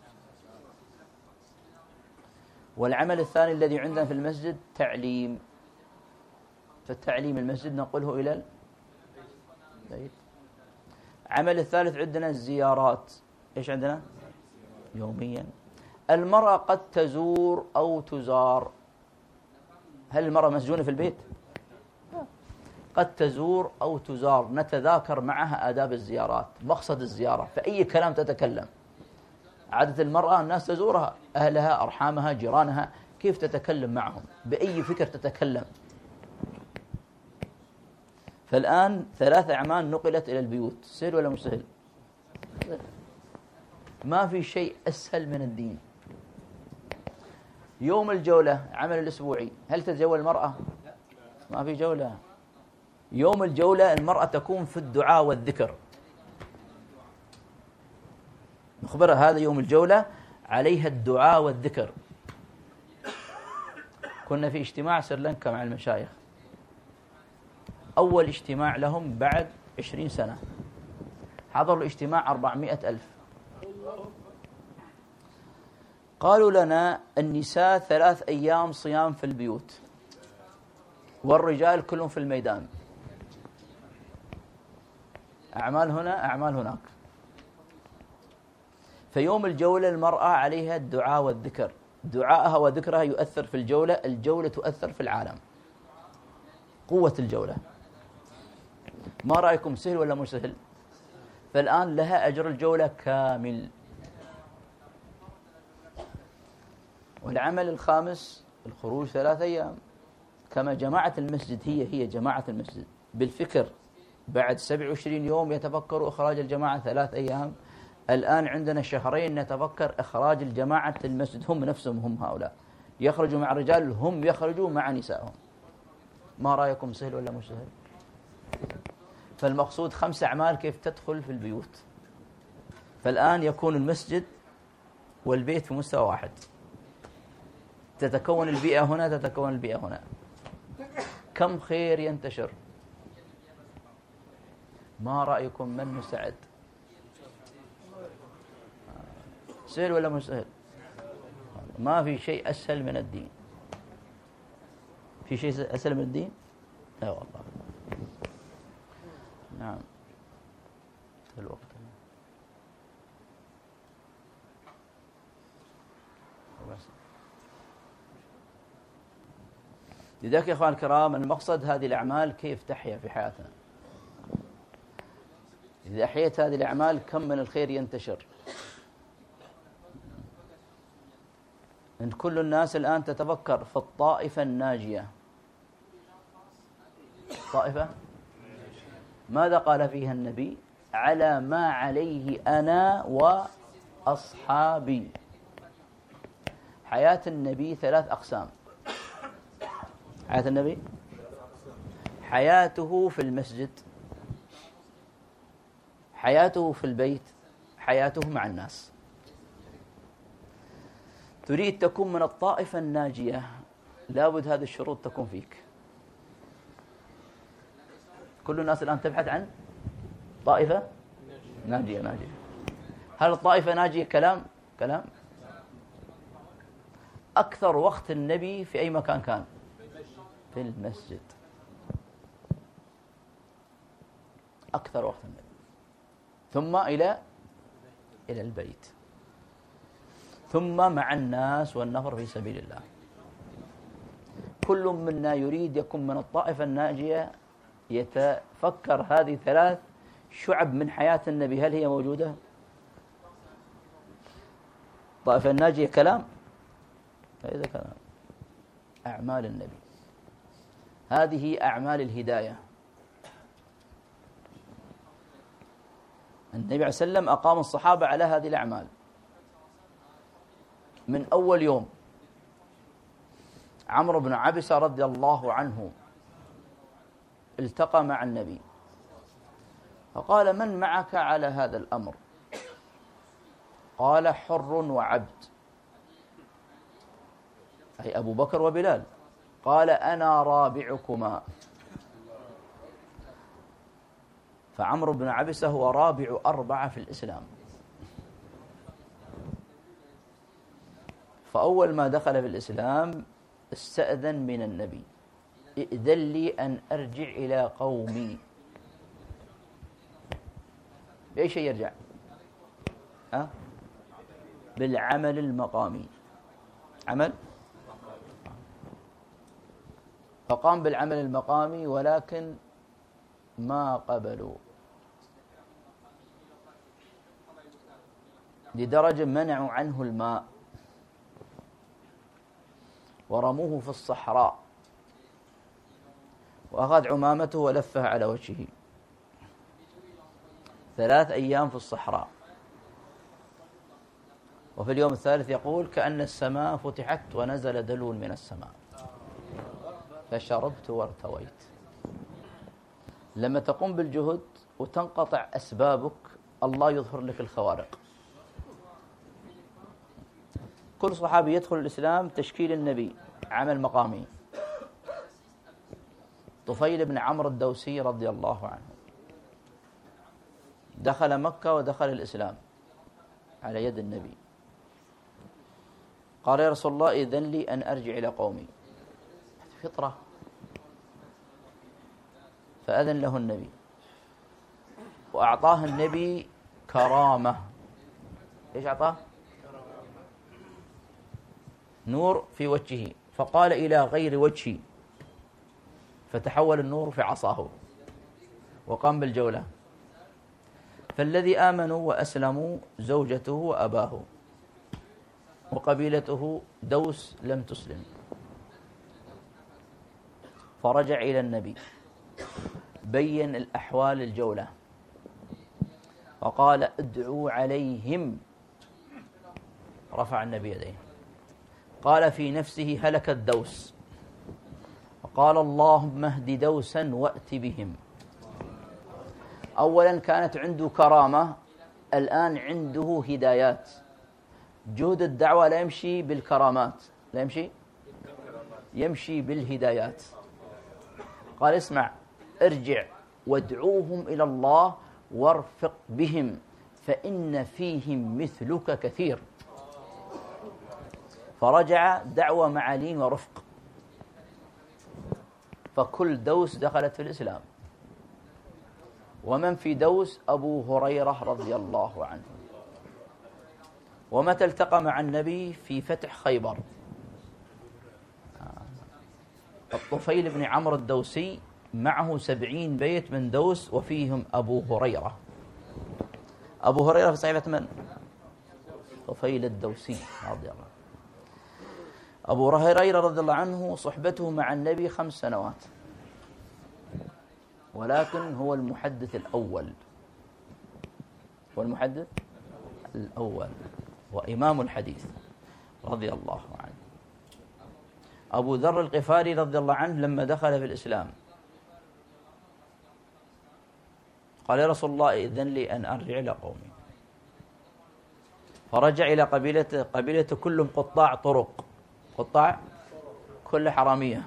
والعمل الثاني الذي عندنا في المسجد تعليم. فالتعليم المسجد نقله إلى البيت. عمل الثالث عندنا الزيارات. إيش عندنا؟ يوميا. المرأة قد تزور أو تزار. هل المرأة مسجونة في البيت؟ قد تزور أو تزار، نتذاكر معها آداب الزيارات، مقصد الزيارة، فأي كلام تتكلم. عادة المرأة الناس تزورها، أهلها، أرحامها، جيرانها، كيف تتكلم معهم، بأي فكر تتكلم. فالآن ثلاث أعمال نقلت إلى البيوت. سهل ولا مش سهل؟ ما في شيء أسهل من الدين. يوم الجولة عمل الأسبوعي، هل تتجول المرأة؟ ما في جولة. يوم الجولة المرأة تكون في الدعاء والذكر. نخبرها هذا يوم الجولة عليها الدعاء والذكر. كنا في اجتماع سريلانكا مع المشايخ، أول اجتماع لهم بعد عشرين سنة، حضروا الاجتماع أربعمائة ألف. قالوا لنا النساء ثلاث أيام صيام في البيوت والرجال كلهم في الميدان، أعمال هنا أعمال هناك. فيوم الجولة المرأة عليها الدعاء والذكر، دعاءها وذكرها يؤثر في الجولة، الجولة تؤثر في العالم. قوة الجولة. ما رأيكم، سهل ولا مش سهل؟ فالآن لها أجر الجولة كامل. والعمل الخامس الخروج ثلاث أيام، كما جماعة المسجد هي هي جماعة المسجد بالفكر. بعد سبع وعشرين يوم يتفكروا إخراج الجماعة ثلاث أيام. الآن عندنا شهرين نتفكر إخراج الجماعة المسجد، هم نفسهم هم هؤلاء يخرجوا مع الرجال، هم يخرجوا مع نسائهم. ما رأيكم، سهل ولا مش سهل؟ فالمقصود خمس أعمال كيف تدخل في البيوت. فالآن يكون المسجد والبيت في مستوى واحد، تتكون البيئة هنا، تتكون البيئة هنا. كم خير ينتشر. ما رأيكم، من مساعد؟ سهل ولا مش سهل؟ ما في شيء أسهل من الدين. في شيء أسهل من الدين؟ لا والله. نعم. الوقت لذلك يا أخوان الكرام، المقصد هذه الأعمال كيف تحيا في حياتنا. إذا أحييت هذه الأعمال كم من الخير ينتشر. أن كل الناس الآن تتفكر في الطائفة الناجية. طائفة ماذا قال فيها النبي؟ على ما عليه أنا وأصحابي. حياة النبي ثلاث أقسام. حياة النبي حياته في المسجد، حياته في البيت، حياته مع الناس. تريد تكون من الطائفة الناجية، لابد هذه الشروط تكون فيك. كل الناس الآن تبحث عن طائفة ناجية ناجية. هل الطائفة ناجية كلام كلام؟ أكثر وقت النبي في أي مكان كان؟ في المسجد. أكثر وقت النبي، ثم إلى إلى البيت، ثم مع الناس والنفر في سبيل الله. كل منا يريد يكون من الطائفة الناجية، يتفكر هذه ثلاث شعب من حياة النبي هل هي موجودة؟ الطائفة الناجية كلام؟ هذا كلام. أعمال النبي، هذه أعمال الهداية. النبي عليه الصلاة والسلام أقام الصحابة على هذه الأعمال من أول يوم. عمرو بن عبسة رضي الله عنه التقى مع النبي فقال: من معك على هذا الأمر؟ قال: حر وعبد، أي أبو بكر وبلال. قال: أنا رابعكما. فعمرو بن عبسة هو رابع أربعة في الإسلام. فأول ما دخل في الإسلام استأذن من النبي: ائذن لي أن أرجع إلى قومي. بأي شيء يرجع؟ أه؟ بالعمل المقامي. عمل فقام بالعمل المقامي، ولكن ما قبلوا، لدرجة منعوا عنه الماء ورموه في الصحراء، وأخذ عمامته ولفها على وجهه ثلاث أيام في الصحراء. وفي اليوم الثالث يقول: كأن السماء فتحت ونزل دلو من السماء فشربت وارتويت. لما تقوم بالجهد وتنقطع أسبابك الله يظهر لك الخوارق. كل صحابي يدخل الإسلام تشكيل النبي، عمل مقامي. طفيل بن عمرو الدوسي رضي الله عنه دخل مكة ودخل الإسلام على يد النبي. قال: يا رسول الله إذن لي أن أرجع إلى قومي. فطرة. فأذن له النبي وأعطاه النبي كرامة. إيش أعطاه؟ نور في وجهه، فقال: إلى غير وجهي، فتحول النور في عصاه وقام بالجولة. فالذي آمنوا وأسلموا زوجته وأباه، وقبيلته دوس لم تسلم. فرجع إلى النبي بين الأحوال الجولة وقال: ادعوا عليهم. رفع النبي يديه قال في نفسه: هلك الدوس. وقال: اللهم اهد دوسا وأت بهم. أولا كانت عنده كرامة، الآن عنده هدايات. جهد الدعوة لا يمشي بالكرامات، لا يمشي يمشي بالهدايات. قال: اسمع، ارجع وادعوهم إلى الله وارفق بهم فإن فيهم مثلك كثير. فرجع دعوة مع لين ورفق، فكل دوس دخلت في الإسلام. ومن في دوس أبو هريرة رضي الله عنه. ومتى التقى مع النبي؟ في فتح خيبر. الطفيل بن عمرو الدوسي معه سبعين بيت من دوس وفيهم أبو هريرة. أبو هريرة في صحيفة من؟ طفيل الدوسي رضي الله. أبو هريرة رضي الله عنه صحبته مع النبي خمس سنوات، ولكن هو المحدث الأول، هو المحدث الأول وإمام الحديث رضي الله عنه. أبو ذر الغفاري رضي الله عنه لما دخل في الإسلام قال: يا رسول الله إذن لي أن أرجع إلى قومي. فرجع إلى قبيلته، قبيلته كلهم قطاع طرق، قطاع كل حرامية.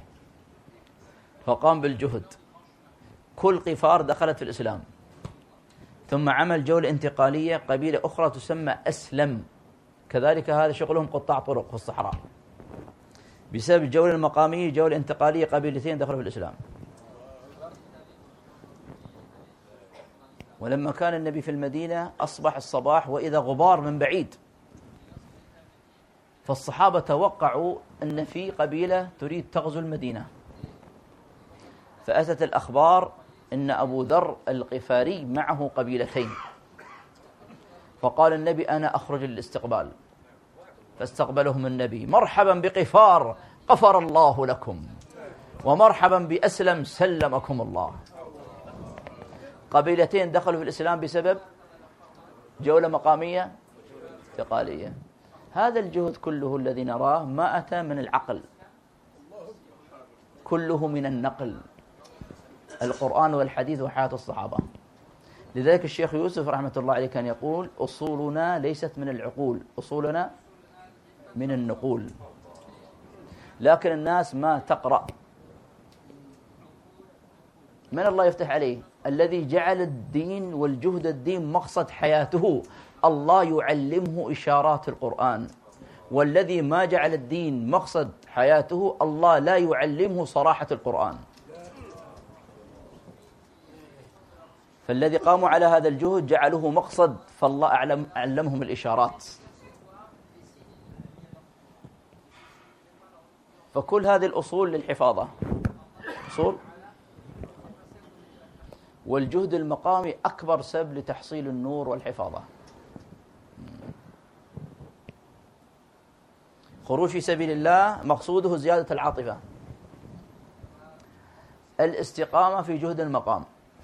فقام بالجهد، كل قفار دخلت في الإسلام. ثم عمل جولة انتقالية، قبيلة أخرى تسمى أسلم، كذلك هذا شغلهم قطاع طرق في الصحراء. بسبب الجولة المقامية جولة انتقالية، قبيلتين دخلوا في الإسلام. ولما كان النبي في المدينة أصبح الصباح وإذا غبار من بعيد، فالصحابة توقعوا أن في قبيلة تريد تغزو المدينة، فأتت الأخبار أن أبو ذر الغفاري معه قبيلتين. فقال النبي: أنا أخرج للاستقبال. فاستقبلهم النبي: مرحبا بقفار غفر الله لكم، ومرحبا بأسلم سلمكم الله. قبيلتين دخلوا في الإسلام بسبب جولة مقامية انتقالية. هذا الجهد كله الذي نراه ما أتى من العقل، كله من النقل، القرآن والحديث وحياة الصحابة. لذلك الشيخ يوسف رحمة الله عليه كان يقول: أصولنا ليست من العقول، أصولنا من النقول. لكن الناس ما تقرأ. من الله يفتح عليه؟ الذي جعل الدين والجهد الدين مقصد حياته، الله يعلمه إشارات القرآن. والذي ما جعل الدين مقصد حياته، الله لا يعلمه صراحة القرآن. فالذي قاموا على هذا الجهد جعلوه مقصد، فالله أعلم علمهم الإشارات. فكل هذه الأصول للحفاظة، أصول. والجهد المقامي أكبر سبب لتحصيل النور والحفاظة. خروج في سبيل الله مقصوده زيادة العاطفة. الاستقامة في جهد المقام،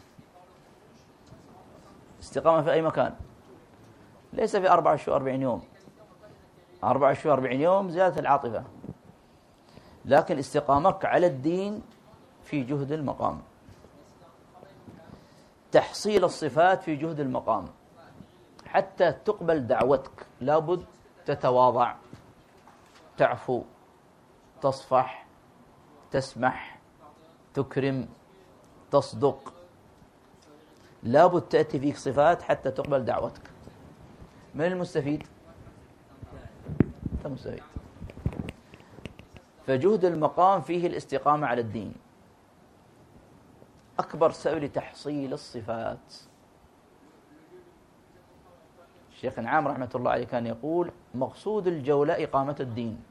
استقامة في أي مكان، ليس في أربعة شهور أربعين يوم. أربعة شهور أربعين يوم زيادة العاطفة، لكن استقامك على الدين في جهد المقام. تحصيل الصفات في جهد المقام. حتى تقبل دعوتك لابد تتواضع، تعفو، تصفح، تسمح، تكرم، تصدق. لابد تأتي فيك صفات حتى تقبل دعوتك. من المستفيد؟ أنت مستفيد. فجهد المقام فيه الاستقامة على الدين، أكبر سبب لتحصيل الصفات. الشيخ نعام رحمة الله عليه كان يقول: مقصود الجولة إقامة الدين.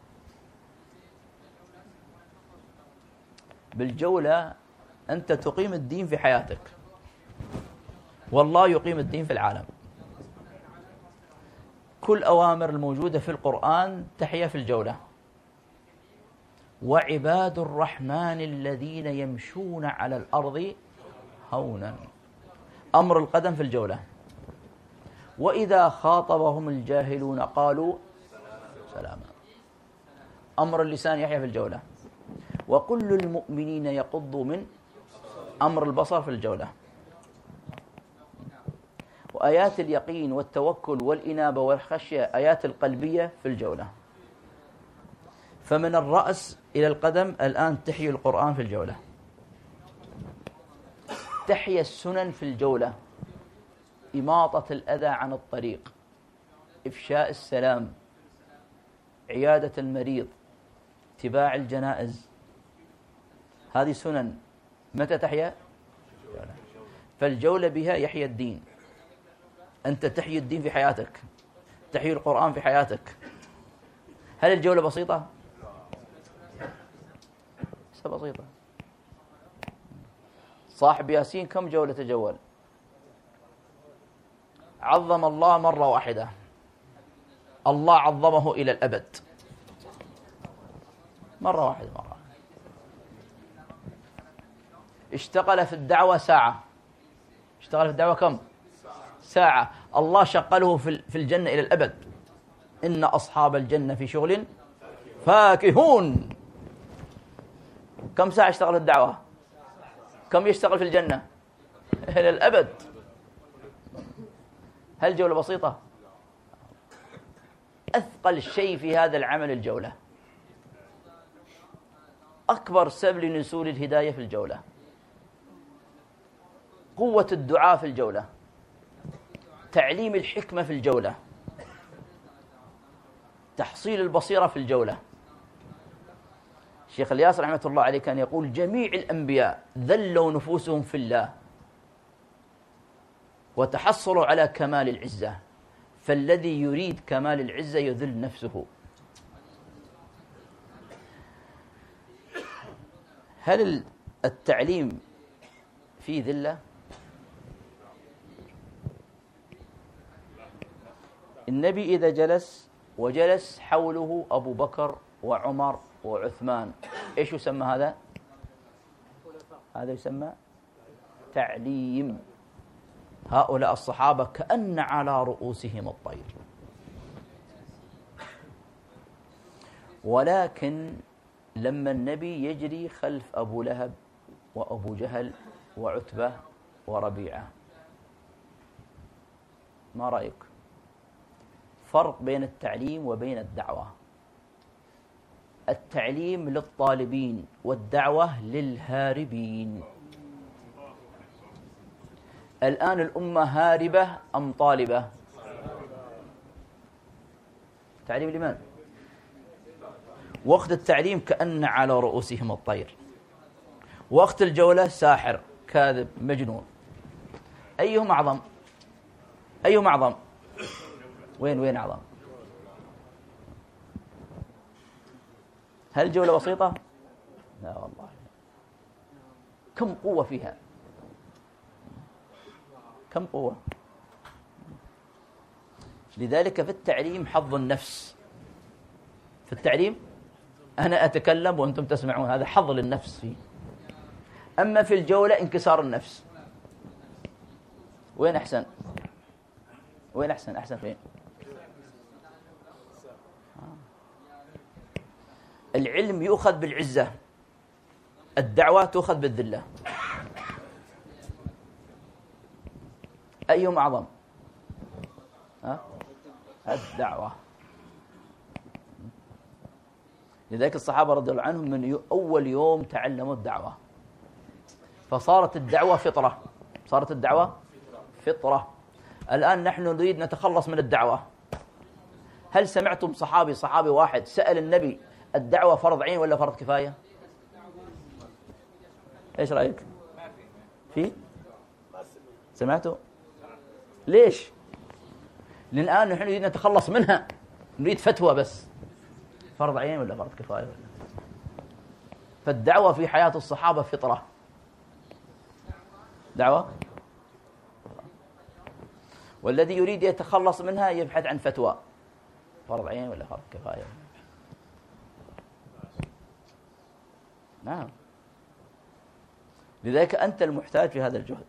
بالجولة أنت تقيم الدين في حياتك، والله يقيم الدين في العالم. كل أوامر الموجودة في القرآن تحيا في الجولة. وعباد الرحمن الذين يمشون على الأرض هونا، أمر القدم في الجولة. وإذا خاطبهم الجاهلون قالوا سلاما، أمر اللسان يحيا في الجولة. وكل المؤمنين يقضوا من أمر البصر في الجولة. وآيات اليقين والتوكل والإنابة والخشية آيات القلبية في الجولة. فمن الرأس إلى القدم الآن تحيي القرآن في الجولة، تحيا السنن في الجولة، إماطة الأذى عن الطريق، إفشاء السلام، عيادة المريض، اتباع الجنائز. هذه سنن. متى تحيا؟ فالجولة بها يحيا الدين. أنت تحيي الدين في حياتك، تحيي القرآن في حياتك. هل الجولة بسيطة؟ ليس بسيطة. صاحب ياسين كم جولة تجول؟ عظم الله مرة واحدة، الله عظمه إلى الأبد. مرة واحدة مرة. اشتغل في الدعوة ساعة، اشتغل في الدعوة كم؟ ساعة. الله شغله في الجنة إلى الأبد. إن أصحاب الجنة في شغل فاكهون. كم ساعة اشتغل في الدعوة؟ كم يشتغل في الجنة؟ إلى الأبد. هل جولة بسيطة؟ أثقل شيء في هذا العمل الجولة. أكبر سبب لنزول الهداية في الجولة. قوة الدعاء في الجولة، تعليم الحكمة في الجولة، تحصيل البصيرة في الجولة. الشيخ الياس رحمة الله عليه كان يقول: جميع الأنبياء ذلوا نفوسهم في الله وتحصلوا على كمال العزة، فالذي يريد كمال العزة يذل نفسه. هل التعليم فيه ذلة؟ النبي إذا جلس وجلس حوله أبو بكر وعمر وعثمان، إيش يسمى هذا؟ هذا يسمى تعليم. هؤلاء الصحابة كأن على رؤوسهم الطير. ولكن لما النبي يجري خلف أبو لهب وأبو جهل وعتبة وربيعة، ما رأيك؟ فرق بين التعليم وبين الدعوة. التعليم للطالبين والدعوة للهاربين. الآن الأمة هاربة أم طالبة؟ تعليم لمن؟ وقت التعليم كأن على رؤوسهم الطير، وقت الجولة ساحر كاذب مجنون. أيهم أعظم؟ أيهم أعظم؟ وين وين أعظم؟ هل الجولة بسيطة؟ لا والله، كم قوة فيها، كم قوة. لذلك في التعليم حظ النفس. في التعليم أنا أتكلم وأنتم تسمعون، هذا حظ للنفس فيه. أما في الجولة انكسار النفس. وين أحسن؟ وين أحسن؟ أحسن فين؟ العلم يؤخذ بالعزة، الدعوة تؤخذ بالذلة. أيهم أعظم؟ ها؟ الدعوة. لذلك الصحابة رضي الله عنهم من أول يوم تعلموا الدعوة، فصارت الدعوة فطرة. صارت الدعوة فطرة. الآن نحن نريد نتخلص من الدعوة. هل سمعتم صحابي صحابي واحد سأل النبي الدعوة فرض عين ولا فرض كفاية؟ إيش رأيك؟ في؟ سمعتوا؟ ليش؟ لأن الآن نحن نريد نتخلص منها، نريد فتوى بس، فرض عين ولا فرض كفاية ولا. فالدعوة في حياة الصحابة فطرة. دعوة، والذي يريد يتخلص منها يبحث عن فتوى، فرض عين ولا فرض كفاية. نعم. لذلك أنت المحتاج في هذا الجهد.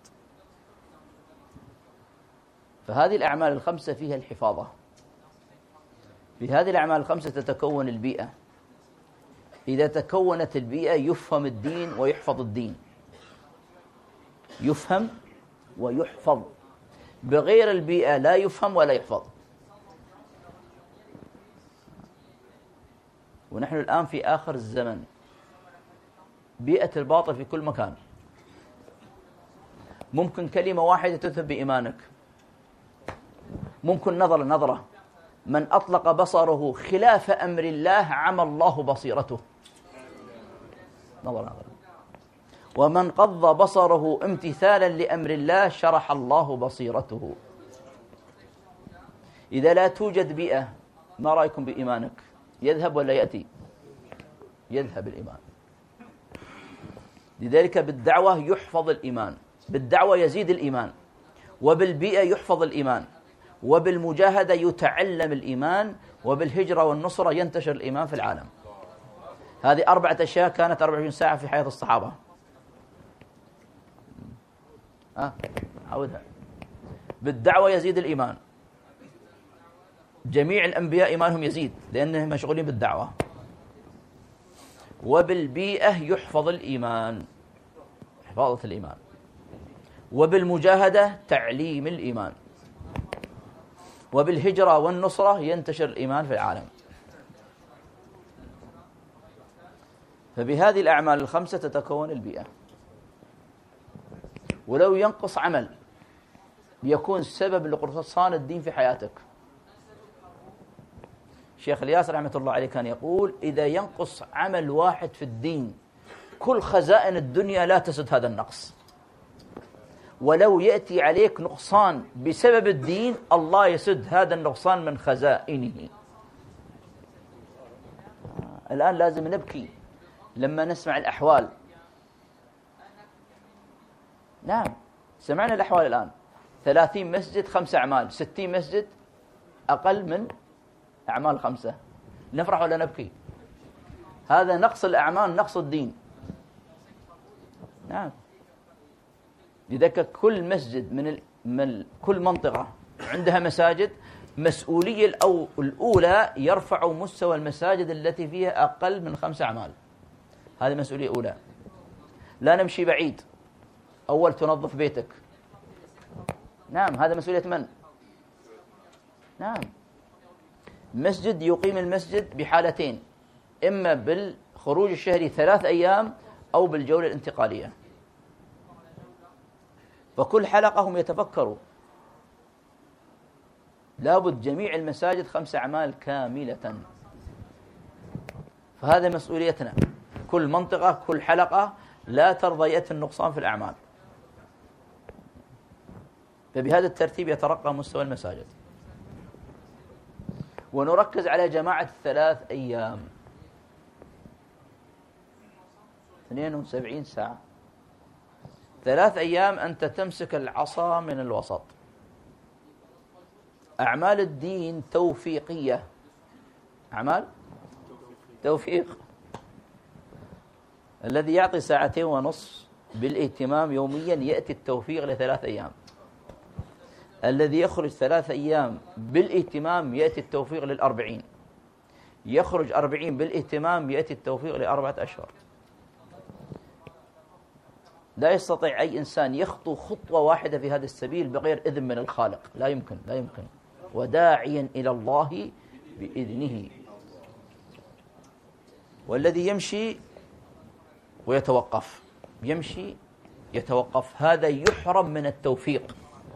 فهذه الأعمال الخمسة فيها الحفاظة. في هذه الأعمال الخمسة تتكون البيئة. إذا تكونت البيئة يفهم الدين ويحفظ الدين. يفهم ويحفظ. بغير البيئة لا يفهم ولا يحفظ. ونحن الآن في آخر الزمن، بيئة الباطل في كل مكان. ممكن كلمة واحدة تذهب بإيمانك، ممكن نظرة نظرة. من أطلق بصره خلاف أمر الله عمى الله بصيرته. نظرة نظرة. ومن قض بصره امتثالا لأمر الله شرح الله بصيرته. إذا لا توجد بيئة، ما رأيكم بإيمانك؟ يذهب ولا يأتي؟ يذهب الإيمان. لذلك بالدعوة يحفظ الإيمان، بالدعوة يزيد الإيمان، وبالبيئة يحفظ الإيمان، وبالمجاهدة يتعلم الإيمان، وبالهجرة والنصرة ينتشر الإيمان في العالم. هذه أربعة أشياء كانت أربع وعشرين ساعة في حياة الصحابة. أه عودها. بالدعوة يزيد الإيمان. جميع الأنبياء إيمانهم يزيد لأنهم مشغولين بالدعوة. وبالبيئة يحفظ الإيمان، حفاظة الإيمان. وبالمجاهدة تعليم الإيمان. وبالهجرة والنصرة ينتشر الإيمان في العالم. فبهذه الأعمال الخمسة تتكون البيئة. ولو ينقص عمل يكون سبب لقرصان الدين في حياتك. الشيخ الياس رحمة الله عليه كان يقول إذا ينقص عمل واحد في الدين كل خزائن الدنيا لا تسد هذا النقص. ولو يأتي عليك نقصان بسبب الدين الله يسد هذا النقصان من خزائنه. الآن لازم نبكي لما نسمع الأحوال. نعم سمعنا الأحوال الآن، ثلاثين مسجد خمس أعمال، ستين مسجد أقل من أعمال خمسة. نفرح ولا نبكي؟ هذا نقص الأعمال، نقص الدين. نعم. لذلك كل مسجد من, ال... من كل منطقة عندها مساجد، مسؤولية الأو... الأولى يرفع مستوى المساجد التي فيها أقل من خمس أعمال. هذه مسؤولية أولى. لا نمشي بعيد، أول تنظف بيتك. نعم، هذا مسؤولية من؟ نعم. مسجد يقيم المسجد بحالتين، إما بالخروج الشهري ثلاث أيام أو بالجولة الانتقالية. فكل حلقة هم يتفكروا، لابد جميع المساجد خمس أعمال كاملة. فهذا مسؤوليتنا. كل منطقة كل حلقة لا ترضى يأتي النقصان في الأعمال. فبهذا الترتيب يترقى مستوى المساجد. ونركز على جماعة الثلاث أيام، اثنين وسبعين ساعة. ثلاث أيام أنت تمسك العصا من الوسط. أعمال الدين توفيقية، أعمال توفيق. الذي يعطي ساعتين ونصف بالاهتمام يوميا يأتي التوفيق لثلاث أيام. الذي يخرج ثلاث أيام بالاهتمام يأتي التوفيق للأربعين. يخرج أربعين بالاهتمام يأتي التوفيق لأربعة أشهر. لا يستطيع أي إنسان يخطو خطوة واحدة في هذا السبيل بغير إذن من الخالق. لا يمكن، لا يمكن. وداعيا إلى الله بإذنه. والذي يمشي ويتوقف، يمشي يتوقف، هذا يحرم من التوفيق.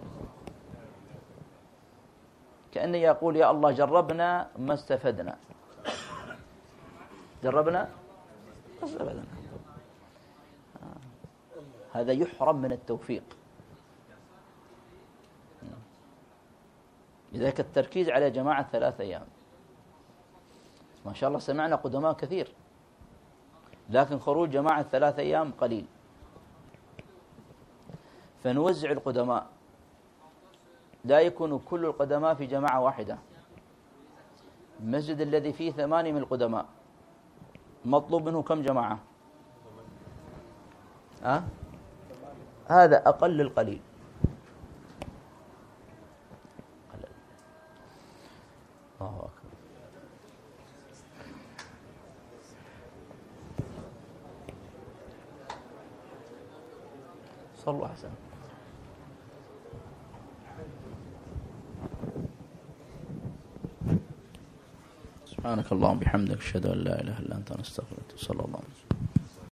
كأنه يقول يا الله جربنا ما استفدنا، جربنا ما استفدنا. هذا يحرم من التوفيق. لذلك التركيز على جماعة ثلاث أيام. ما شاء الله سمعنا قدماء كثير، لكن خروج جماعة ثلاث أيام قليل. فنوزع القدماء، لا يكون كل القدماء في جماعة واحدة. المسجد الذي فيه ثمانية من القدماء مطلوب منه كم جماعة؟ أه؟ هذا أقل القليل. الله أكبر. صلوا أحسن. سبحانك اللهم وبحمدك، أشهد أن لا إله إلا أنت، نستغفرك. صلى الله عليه وسلم.